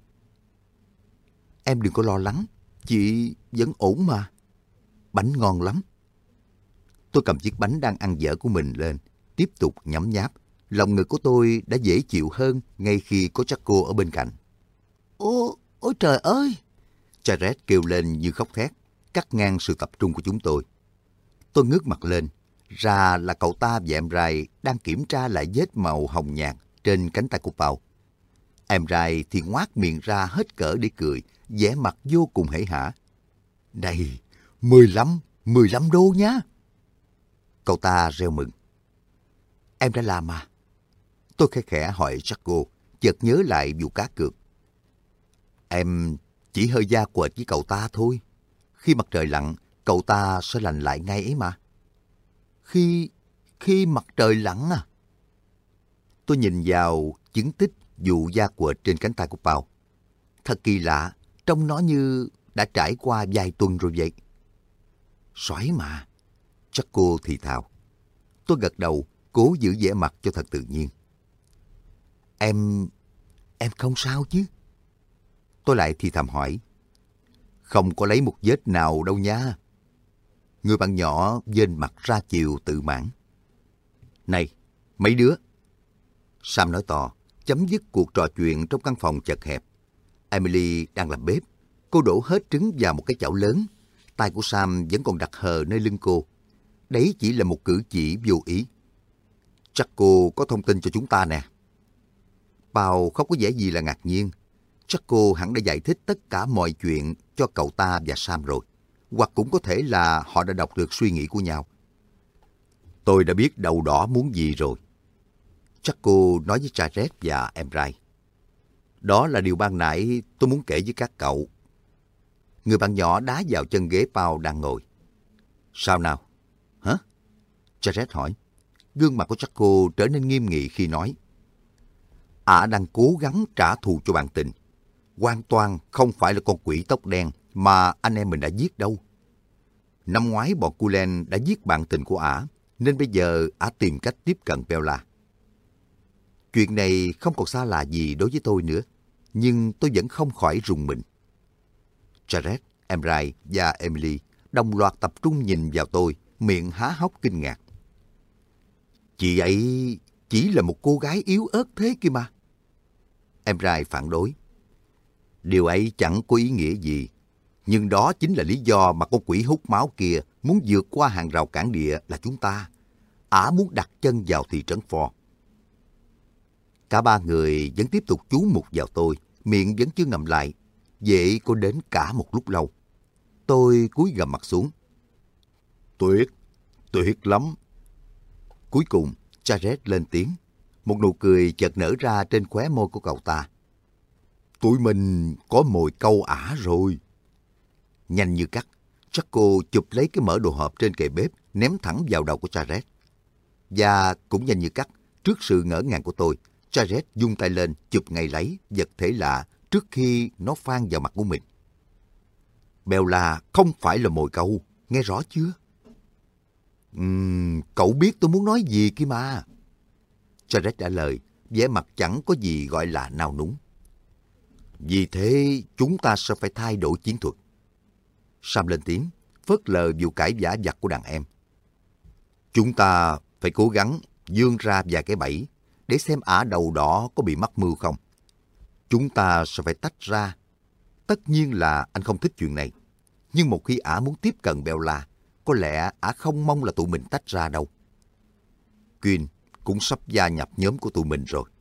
Em đừng có lo lắng, chị vẫn ổn mà. Bánh ngon lắm. Tôi cầm chiếc bánh đang ăn dở của mình lên, tiếp tục nhấm nháp. Lòng ngực của tôi đã dễ chịu hơn ngay khi có Jaco ở bên cạnh. Ô, ôi trời ơi! Jared kêu lên như khóc thét, cắt ngang sự tập trung của chúng tôi. Tôi ngước mặt lên, ra là cậu ta và em trai đang kiểm tra lại vết màu hồng nhạt trên cánh tay của Paul. Em trai thì ngoác miệng ra hết cỡ để cười, vẻ mặt vô cùng hể hả. Này, mười lăm, mười lăm đô nhá! Cậu ta reo mừng. Em đã làm à? Tôi khẽ khẽ hỏi Jaco, chợt nhớ lại vụ cá cược. Em chỉ hơi da quệt với cậu ta thôi. Khi mặt trời lặn, cậu ta sẽ lành lại ngay ấy mà. Khi... khi mặt trời lặn à? Tôi nhìn vào chứng tích vụ da quệt trên cánh tay của Paul. Thật kỳ lạ, trông nó như đã trải qua vài tuần rồi vậy. Soái mà, Jaco thì thào. Tôi gật đầu, cố giữ vẻ mặt cho thật tự nhiên. Em... em không sao chứ? Tôi lại thì thầm hỏi. Không có lấy một vết nào đâu nha. Người bạn nhỏ vênh mặt ra chiều tự mãn. Này, mấy đứa! Sam nói to, chấm dứt cuộc trò chuyện trong căn phòng chật hẹp. Emily đang làm bếp. Cô đổ hết trứng vào một cái chảo lớn. Tay của Sam vẫn còn đặt hờ nơi lưng cô. Đấy chỉ là một cử chỉ vô ý. Chắc cô có thông tin cho chúng ta nè. Paul không có vẻ gì là ngạc nhiên. Chắc cô hẳn đã giải thích tất cả mọi chuyện cho cậu ta và Sam rồi. Hoặc cũng có thể là họ đã đọc được suy nghĩ của nhau. Tôi đã biết đầu đỏ muốn gì rồi. Chắc cô nói với Jared và Emray. Đó là điều ban nãy tôi muốn kể với các cậu. Người bạn nhỏ đá vào chân ghế Paul đang ngồi. Sao nào? Hả? Jared hỏi. Gương mặt của Jaco trở nên nghiêm nghị khi nói. Ả đang cố gắng trả thù cho bạn tình. Hoàn toàn không phải là con quỷ tóc đen mà anh em mình đã giết đâu. Năm ngoái bọn Cullen đã giết bạn tình của Ả, nên bây giờ Ả tìm cách tiếp cận Bella. Chuyện này không còn xa lạ gì đối với tôi nữa, nhưng tôi vẫn không khỏi rùng mình. Jared, Emray và Emily đồng loạt tập trung nhìn vào tôi, miệng há hốc kinh ngạc. Chị ấy chỉ là một cô gái yếu ớt thế kia mà. Emray phản đối. Điều ấy chẳng có ý nghĩa gì, nhưng đó chính là lý do mà con quỷ hút máu kia muốn vượt qua hàng rào cản địa là chúng ta. Ả muốn đặt chân vào thị trấn Ford. Cả ba người vẫn tiếp tục chú mục vào tôi, miệng vẫn chưa ngậm lại. Vậy có đến cả một lúc lâu. Tôi cúi gằm mặt xuống. Tuyệt, tuyệt lắm. Cuối cùng, Jared lên tiếng. Một nụ cười chợt nở ra trên khóe môi của cậu ta. Tụi mình có mồi câu Ả rồi. Nhanh như cắt, Jaco chụp lấy cái mỡ đồ hộp trên kệ bếp, ném thẳng vào đầu của Jared. Và cũng nhanh như cắt, trước sự ngỡ ngàng của tôi, Jared vung tay lên chụp ngay lấy vật thể lạ trước khi nó phang vào mặt của mình. Bella không phải là mồi câu, nghe rõ chưa? Uhm, cậu biết tôi muốn nói gì kia mà. Jared trả lời, vẻ mặt chẳng có gì gọi là nao núng. Vì thế chúng ta sẽ phải thay đổi chiến thuật. Sam lên tiếng, phớt lờ vụ cãi vã vặt của đàn em. Chúng ta phải cố gắng vươn ra vài cái bẫy để xem Ả đầu đỏ có bị mắc mưu không. Chúng ta sẽ phải tách ra. Tất nhiên là anh không thích chuyện này. Nhưng một khi Ả muốn tiếp cận Bella, có lẽ Ả không mong là tụi mình tách ra đâu. Quinn cũng sắp gia nhập nhóm của tụi mình rồi.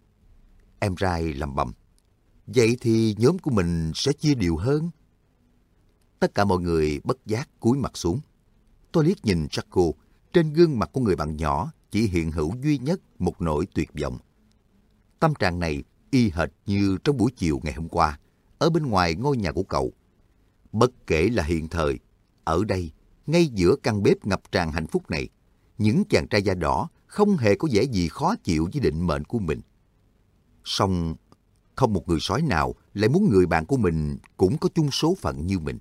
Emray lẩm bẩm. Vậy thì nhóm của mình sẽ chia đều hơn. Tất cả mọi người bất giác cúi mặt xuống. Tôi liếc nhìn Jaco, trên gương mặt của người bạn nhỏ chỉ hiện hữu duy nhất một nỗi tuyệt vọng. Tâm trạng này y hệt như trong buổi chiều ngày hôm qua, ở bên ngoài ngôi nhà của cậu. Bất kể là hiện thời, ở đây, ngay giữa căn bếp ngập tràn hạnh phúc này, những chàng trai da đỏ không hề có vẻ gì khó chịu với định mệnh của mình. Song không một người sói nào lại muốn người bạn của mình cũng có chung số phận như mình.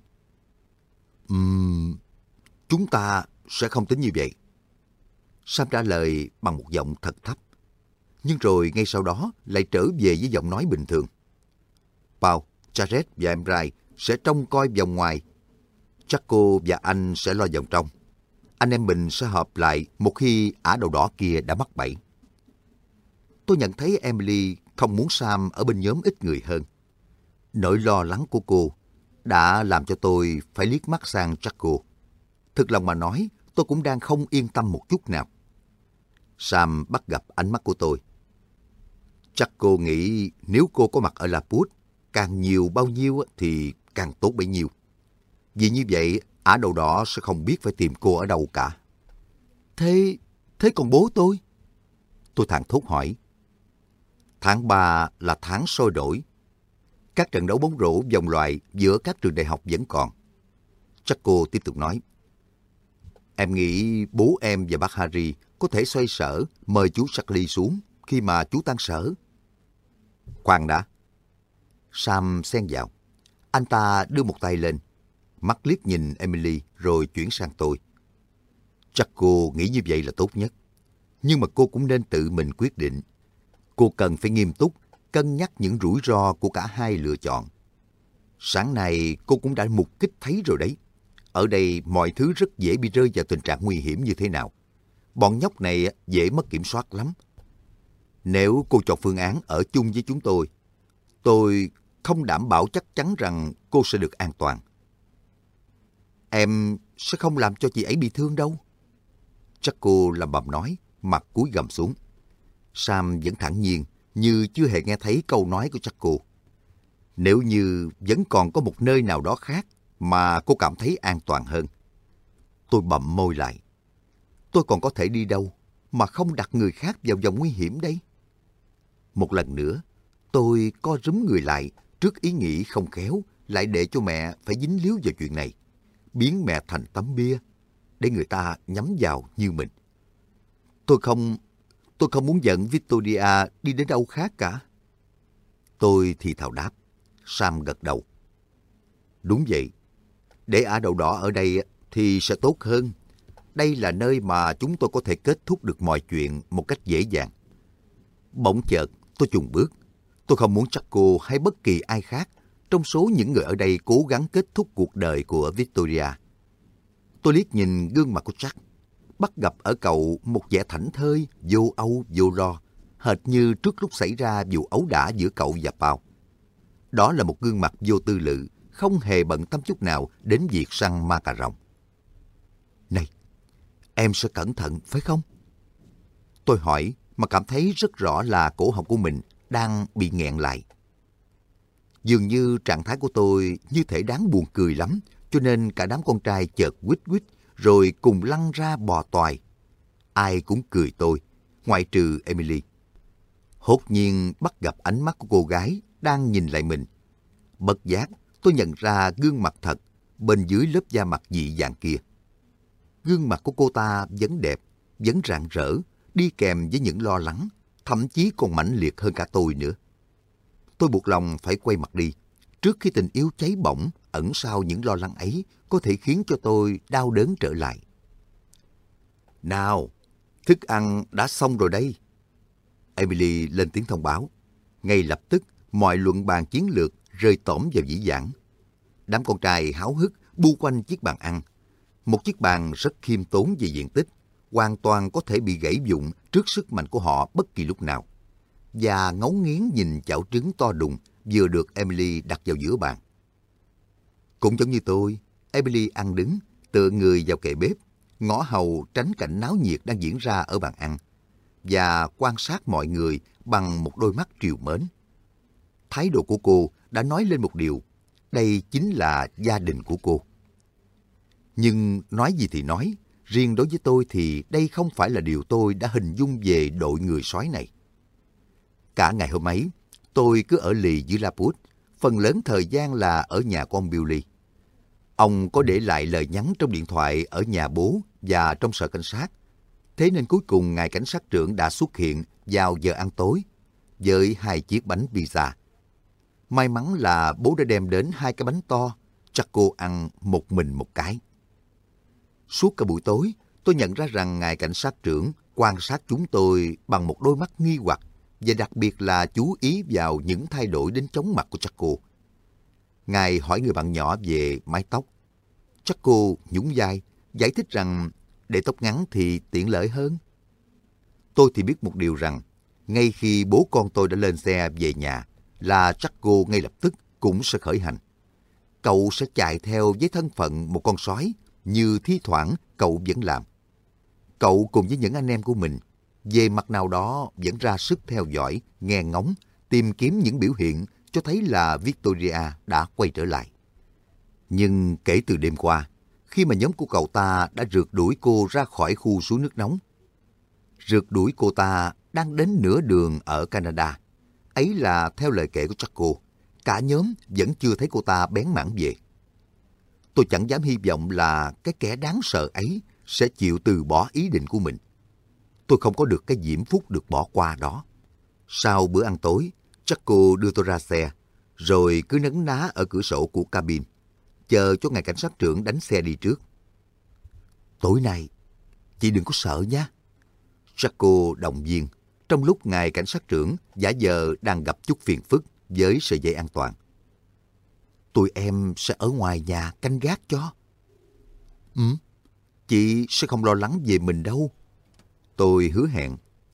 Uhm, chúng ta sẽ không tính như vậy. Sam trả lời bằng một giọng thật thấp. Nhưng rồi ngay sau đó lại trở về với giọng nói bình thường. Paul, Jared và Emray sẽ trông coi vòng ngoài. Jaco và anh sẽ lo vòng trong. Anh em mình sẽ hợp lại một khi Ả đầu đỏ kia đã mắc bẫy. Tôi nhận thấy Emily không muốn Sam ở bên nhóm ít người hơn. Nỗi lo lắng của cô đã làm cho tôi phải liếc mắt sang Jaco. Thực lòng mà nói, tôi cũng đang không yên tâm một chút nào. Sam bắt gặp ánh mắt của tôi. Jaco nghĩ nếu cô có mặt ở Laput, càng nhiều bao nhiêu thì càng tốt bấy nhiêu. Vì như vậy, Ả đầu đỏ sẽ không biết phải tìm cô ở đâu cả. Thế, thế còn bố tôi? Tôi thảng thốt hỏi. Tháng ba là tháng sôi nổi. Các trận đấu bóng rổ vòng loại giữa các trường đại học vẫn còn. Jaco tiếp tục nói. Em nghĩ bố em và bác Harry có thể xoay sở mời chú Charlie xuống khi mà chú tan sở. Khoan đã. Sam xen vào. Anh ta đưa một tay lên, mắt liếc nhìn Emily rồi chuyển sang tôi. Chắc cô nghĩ như vậy là tốt nhất. Nhưng mà cô cũng nên tự mình quyết định. Cô cần phải nghiêm túc, cân nhắc những rủi ro của cả hai lựa chọn. Sáng nay cô cũng đã mục kích thấy rồi đấy. Ở đây mọi thứ rất dễ bị rơi vào tình trạng nguy hiểm như thế nào. Bọn nhóc này dễ mất kiểm soát lắm. Nếu cô chọn phương án ở chung với chúng tôi, tôi không đảm bảo chắc chắn rằng cô sẽ được an toàn. Em sẽ không làm cho chị ấy bị thương đâu. Chắc cô lẩm bẩm nói, mặt cúi gằm xuống. Sam vẫn thản nhiên, như chưa hề nghe thấy câu nói của chắc cô. Nếu như vẫn còn có một nơi nào đó khác mà cô cảm thấy an toàn hơn. Tôi bậm môi lại. Tôi còn có thể đi đâu mà không đặt người khác vào vòng nguy hiểm đấy? Một lần nữa, tôi co rúm người lại trước ý nghĩ không khéo lại để cho mẹ phải dính líu vào chuyện này, biến mẹ thành tấm bia để người ta nhắm vào như mình. Tôi không, tôi không muốn dẫn Victoria đi đến đâu khác cả. Tôi thì thào đáp. Sam gật đầu. Đúng vậy, để ả đậu đỏ ở đây thì sẽ tốt hơn. Đây là nơi mà chúng tôi có thể kết thúc được mọi chuyện một cách dễ dàng. Bỗng chợt, tôi chùng bước. Tôi không muốn chắc cô hay bất kỳ ai khác trong số những người ở đây cố gắng kết thúc cuộc đời của Victoria. Tôi liếc nhìn gương mặt của Jack, bắt gặp ở cậu một vẻ thảnh thơi, vô âu, vô lo, hệt như trước lúc xảy ra vụ ấu đả giữa cậu và Paul. Đó là một gương mặt vô tư lự, không hề bận tâm chút nào đến việc săn ma cà rồng. Này, em sẽ cẩn thận, phải không? Tôi hỏi mà cảm thấy rất rõ là cổ họng của mình đang bị nghẹn lại. Dường như trạng thái của tôi như thể đáng buồn cười lắm, cho nên cả đám con trai chợt quýt quýt rồi cùng lăn ra bò toài. Ai cũng cười tôi, ngoại trừ Emily. Hốt nhiên bắt gặp ánh mắt của cô gái đang nhìn lại mình. Bất giác, tôi nhận ra gương mặt thật bên dưới lớp da mặt dị dạng kia. Gương mặt của cô ta vẫn đẹp, vẫn rạng rỡ, đi kèm với những lo lắng, thậm chí còn mãnh liệt hơn cả tôi nữa. Tôi buộc lòng phải quay mặt đi, trước khi tình yêu cháy bỏng ẩn sau những lo lắng ấy có thể khiến cho tôi đau đớn trở lại. Nào, thức ăn đã xong rồi đây. Emily lên tiếng thông báo. Ngay lập tức, mọi luận bàn chiến lược rơi tổm vào dĩ vãng. Đám con trai háo hức bu quanh chiếc bàn ăn. Một chiếc bàn rất khiêm tốn về diện tích, hoàn toàn có thể bị gãy vụn trước sức mạnh của họ bất kỳ lúc nào. Và ngấu nghiến nhìn chảo trứng to đùng vừa được Emily đặt vào giữa bàn. Cũng giống như tôi, Emily ăn đứng, tựa người vào kệ bếp, ngõ hầu tránh cảnh náo nhiệt đang diễn ra ở bàn ăn, và quan sát mọi người bằng một đôi mắt trìu mến. Thái độ của cô đã nói lên một điều, đây chính là gia đình của cô. Nhưng nói gì thì nói, riêng đối với tôi thì đây không phải là điều tôi đã hình dung về đội người sói này. Cả ngày hôm ấy, tôi cứ ở lì dưới Laput, phần lớn thời gian là ở nhà của ông Billy. Ông có để lại lời nhắn trong điện thoại ở nhà bố và trong sở cảnh sát. Thế nên cuối cùng ngài cảnh sát trưởng đã xuất hiện vào giờ ăn tối với hai chiếc bánh pizza. May mắn là bố đã đem đến hai cái bánh to, chắc cô ăn một mình một cái. Suốt cả buổi tối, tôi nhận ra rằng ngài cảnh sát trưởng quan sát chúng tôi bằng một đôi mắt nghi hoặc, và đặc biệt là chú ý vào những thay đổi đến chóng mặt của Chaco. Ngài hỏi người bạn nhỏ về mái tóc. Chaco nhún vai, giải thích rằng để tóc ngắn thì tiện lợi hơn. Tôi thì biết một điều rằng, ngay khi bố con tôi đã lên xe về nhà, là Chaco ngay lập tức cũng sẽ khởi hành. Cậu sẽ chạy theo với thân phận một con sói, như thi thoảng cậu vẫn làm. Cậu cùng với những anh em của mình, về mặt nào đó vẫn ra sức theo dõi, nghe ngóng, tìm kiếm những biểu hiện cho thấy là Victoria đã quay trở lại. Nhưng kể từ đêm qua, khi mà nhóm của cậu ta đã rượt đuổi cô ra khỏi khu suối nước nóng, rượt đuổi cô ta đang đến nửa đường ở Canada, ấy là theo lời kể của Chaco, cả nhóm vẫn chưa thấy cô ta bén mảng về. Tôi chẳng dám hy vọng là cái kẻ đáng sợ ấy sẽ chịu từ bỏ ý định của mình. Tôi không có được cái diễm phúc được bỏ qua đó. Sau bữa ăn tối, Chaco đưa tôi ra xe, rồi cứ nấn ná ở cửa sổ của cabin, chờ cho ngài cảnh sát trưởng đánh xe đi trước. Tối nay, chị đừng có sợ nhé. Jaco động viên, trong lúc ngài cảnh sát trưởng giả vờ đang gặp chút phiền phức với sợi dây an toàn. Tụi em sẽ ở ngoài nhà canh gác cho. Ừ, chị sẽ không lo lắng về mình đâu. Tôi hứa hẹn.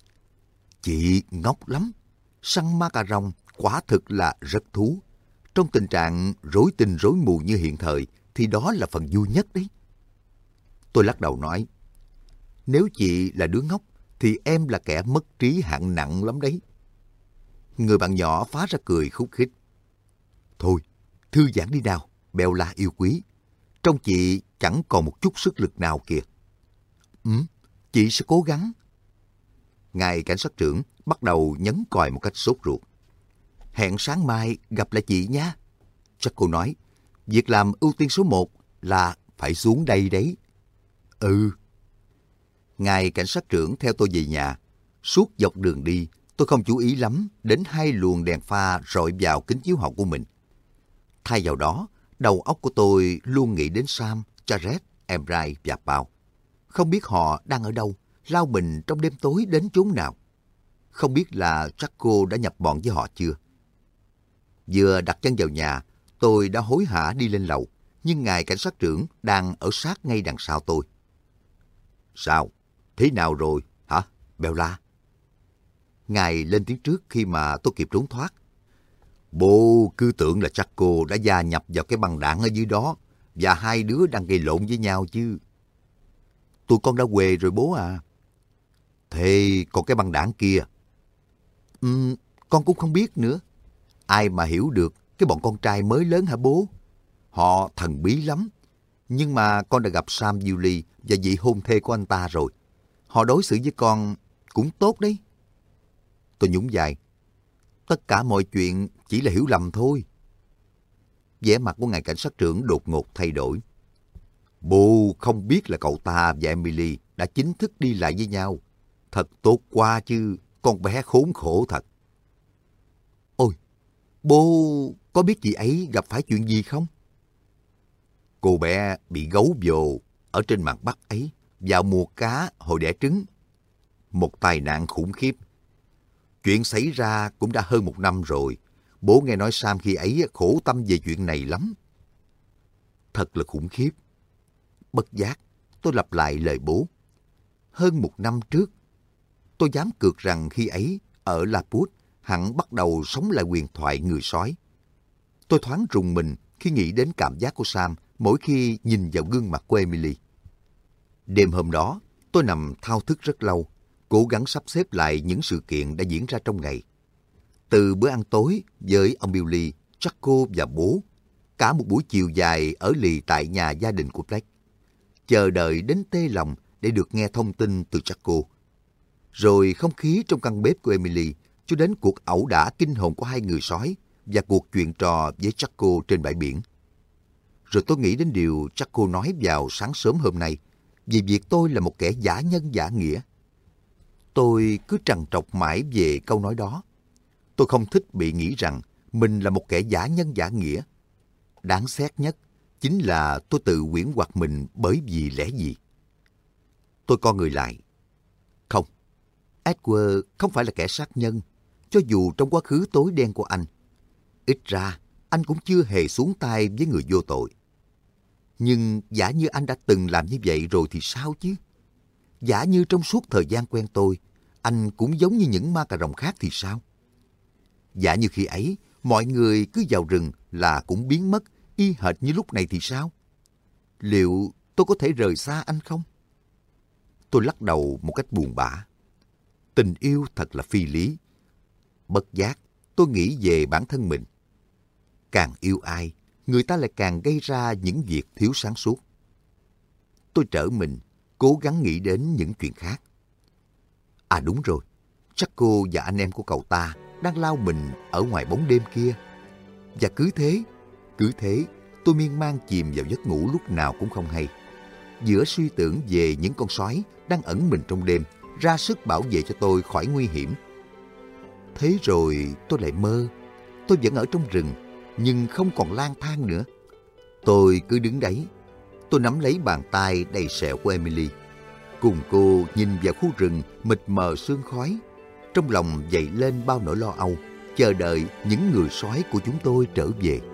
Chị ngốc lắm. Săn ma cà rồng quả thực là rất thú. Trong tình trạng rối tinh rối mù như hiện thời thì đó là phần vui nhất đấy. Tôi lắc đầu nói, nếu chị là đứa ngốc thì em là kẻ mất trí hạng nặng lắm đấy. Người bạn nhỏ phá ra cười khúc khích. Thôi, thư giãn đi nào, Bella yêu quý. Trong chị chẳng còn một chút sức lực nào kìa. Ừ, chị sẽ cố gắng. Ngài cảnh sát trưởng bắt đầu nhấn còi một cách sốt ruột. Hẹn sáng mai gặp lại chị nhé. Jaco nói, việc làm ưu tiên số một là phải xuống đây đấy. Ừ. Ngài cảnh sát trưởng theo tôi về nhà. Suốt dọc đường đi, tôi không chú ý lắm đến hai luồng đèn pha rọi vào kính chiếu hậu của mình. Thay vào đó, đầu óc của tôi luôn nghĩ đến Sam, Jared, Embry và Paul. Không biết họ đang ở đâu, lao mình trong đêm tối đến chốn nào. Không biết là Jaco đã nhập bọn với họ chưa. Vừa đặt chân vào nhà, tôi đã hối hả đi lên lầu, nhưng ngài cảnh sát trưởng đang ở sát ngay đằng sau tôi. Sao? Thế nào rồi, hả, Bella? Ngài lên tiếng trước khi mà tôi kịp trốn thoát. Bố cứ tưởng là Jaco đã gia nhập vào cái băng đảng ở dưới đó và hai đứa đang gây lộn với nhau chứ. Tụi con đã quê rồi bố à. Thế còn cái băng đảng kia? Ừ, con cũng không biết nữa. Ai mà hiểu được cái bọn con trai mới lớn hả bố? Họ thần bí lắm. Nhưng mà con đã gặp Sam Julie và vị hôn thê của anh ta rồi. Họ đối xử với con cũng tốt đấy. Tôi nhún vai. Tất cả mọi chuyện chỉ là hiểu lầm thôi. Vẻ mặt của ngài cảnh sát trưởng đột ngột thay đổi. Bố không biết là cậu ta và Emily đã chính thức đi lại với nhau. Thật tốt quá chứ, con bé khốn khổ thật. Ôi, bố có biết chị ấy gặp phải chuyện gì không? Cô bé bị gấu vồ ở trên mặt Bắc ấy vào mùa cá hồi đẻ trứng. Một tai nạn khủng khiếp. Chuyện xảy ra cũng đã hơn một năm rồi. Bố nghe nói Sam khi ấy khổ tâm về chuyện này lắm. Thật là khủng khiếp. Bất giác, tôi lặp lại lời bố. Hơn một năm trước, tôi dám cược rằng khi ấy ở Laput hẳn bắt đầu sống lại huyền thoại người sói. Tôi thoáng rùng mình khi nghĩ đến cảm giác của Sam mỗi khi nhìn vào gương mặt của Emily. Đêm hôm đó, tôi nằm thao thức rất lâu, cố gắng sắp xếp lại những sự kiện đã diễn ra trong ngày. Từ bữa ăn tối với ông Billy, Jaco và bố, cả một buổi chiều dài ở lì tại nhà gia đình của Blake, chờ đợi đến tê lòng để được nghe thông tin từ Jaco. Rồi không khí trong căn bếp của Emily, cho đến cuộc ẩu đả kinh hồn của hai người sói và cuộc chuyện trò với Jaco trên bãi biển. Rồi tôi nghĩ đến điều Jaco nói vào sáng sớm hôm nay, vì việc tôi là một kẻ giả nhân giả nghĩa. Tôi cứ trằn trọc mãi về câu nói đó. Tôi không thích bị nghĩ rằng mình là một kẻ giả nhân giả nghĩa. Đáng xét nhất chính là tôi tự huyễn hoặc mình bởi vì lẽ gì. Tôi co người lại. Không, Edward không phải là kẻ sát nhân, cho dù trong quá khứ tối đen của anh. Ít ra, anh cũng chưa hề xuống tay với người vô tội. Nhưng giả như anh đã từng làm như vậy rồi thì sao chứ? Giả như trong suốt thời gian quen tôi, anh cũng giống như những ma cà rồng khác thì sao? Giả như khi ấy, mọi người cứ vào rừng là cũng biến mất, y hệt như lúc này thì sao? Liệu tôi có thể rời xa anh không? Tôi lắc đầu một cách buồn bã. Tình yêu thật là phi lý. Bất giác, tôi nghĩ về bản thân mình. Càng yêu ai, người ta lại càng gây ra những việc thiếu sáng suốt. Tôi trở mình, cố gắng nghĩ đến những chuyện khác. À đúng rồi, chắc cô và anh em của cậu ta đang lao mình ở ngoài bóng đêm kia. Và cứ thế, cứ thế, tôi miên man chìm vào giấc ngủ lúc nào cũng không hay. Giữa suy tưởng về những con sói đang ẩn mình trong đêm, ra sức bảo vệ cho tôi khỏi nguy hiểm. Thế rồi tôi lại mơ, tôi vẫn ở trong rừng, nhưng không còn lang thang nữa. Tôi cứ đứng đấy. Tôi nắm lấy bàn tay đầy sẹo của Emily. Cùng cô nhìn vào khu rừng mịt mờ sương khói. Trong lòng dậy lên bao nỗi lo âu, chờ đợi những người sói của chúng tôi trở về.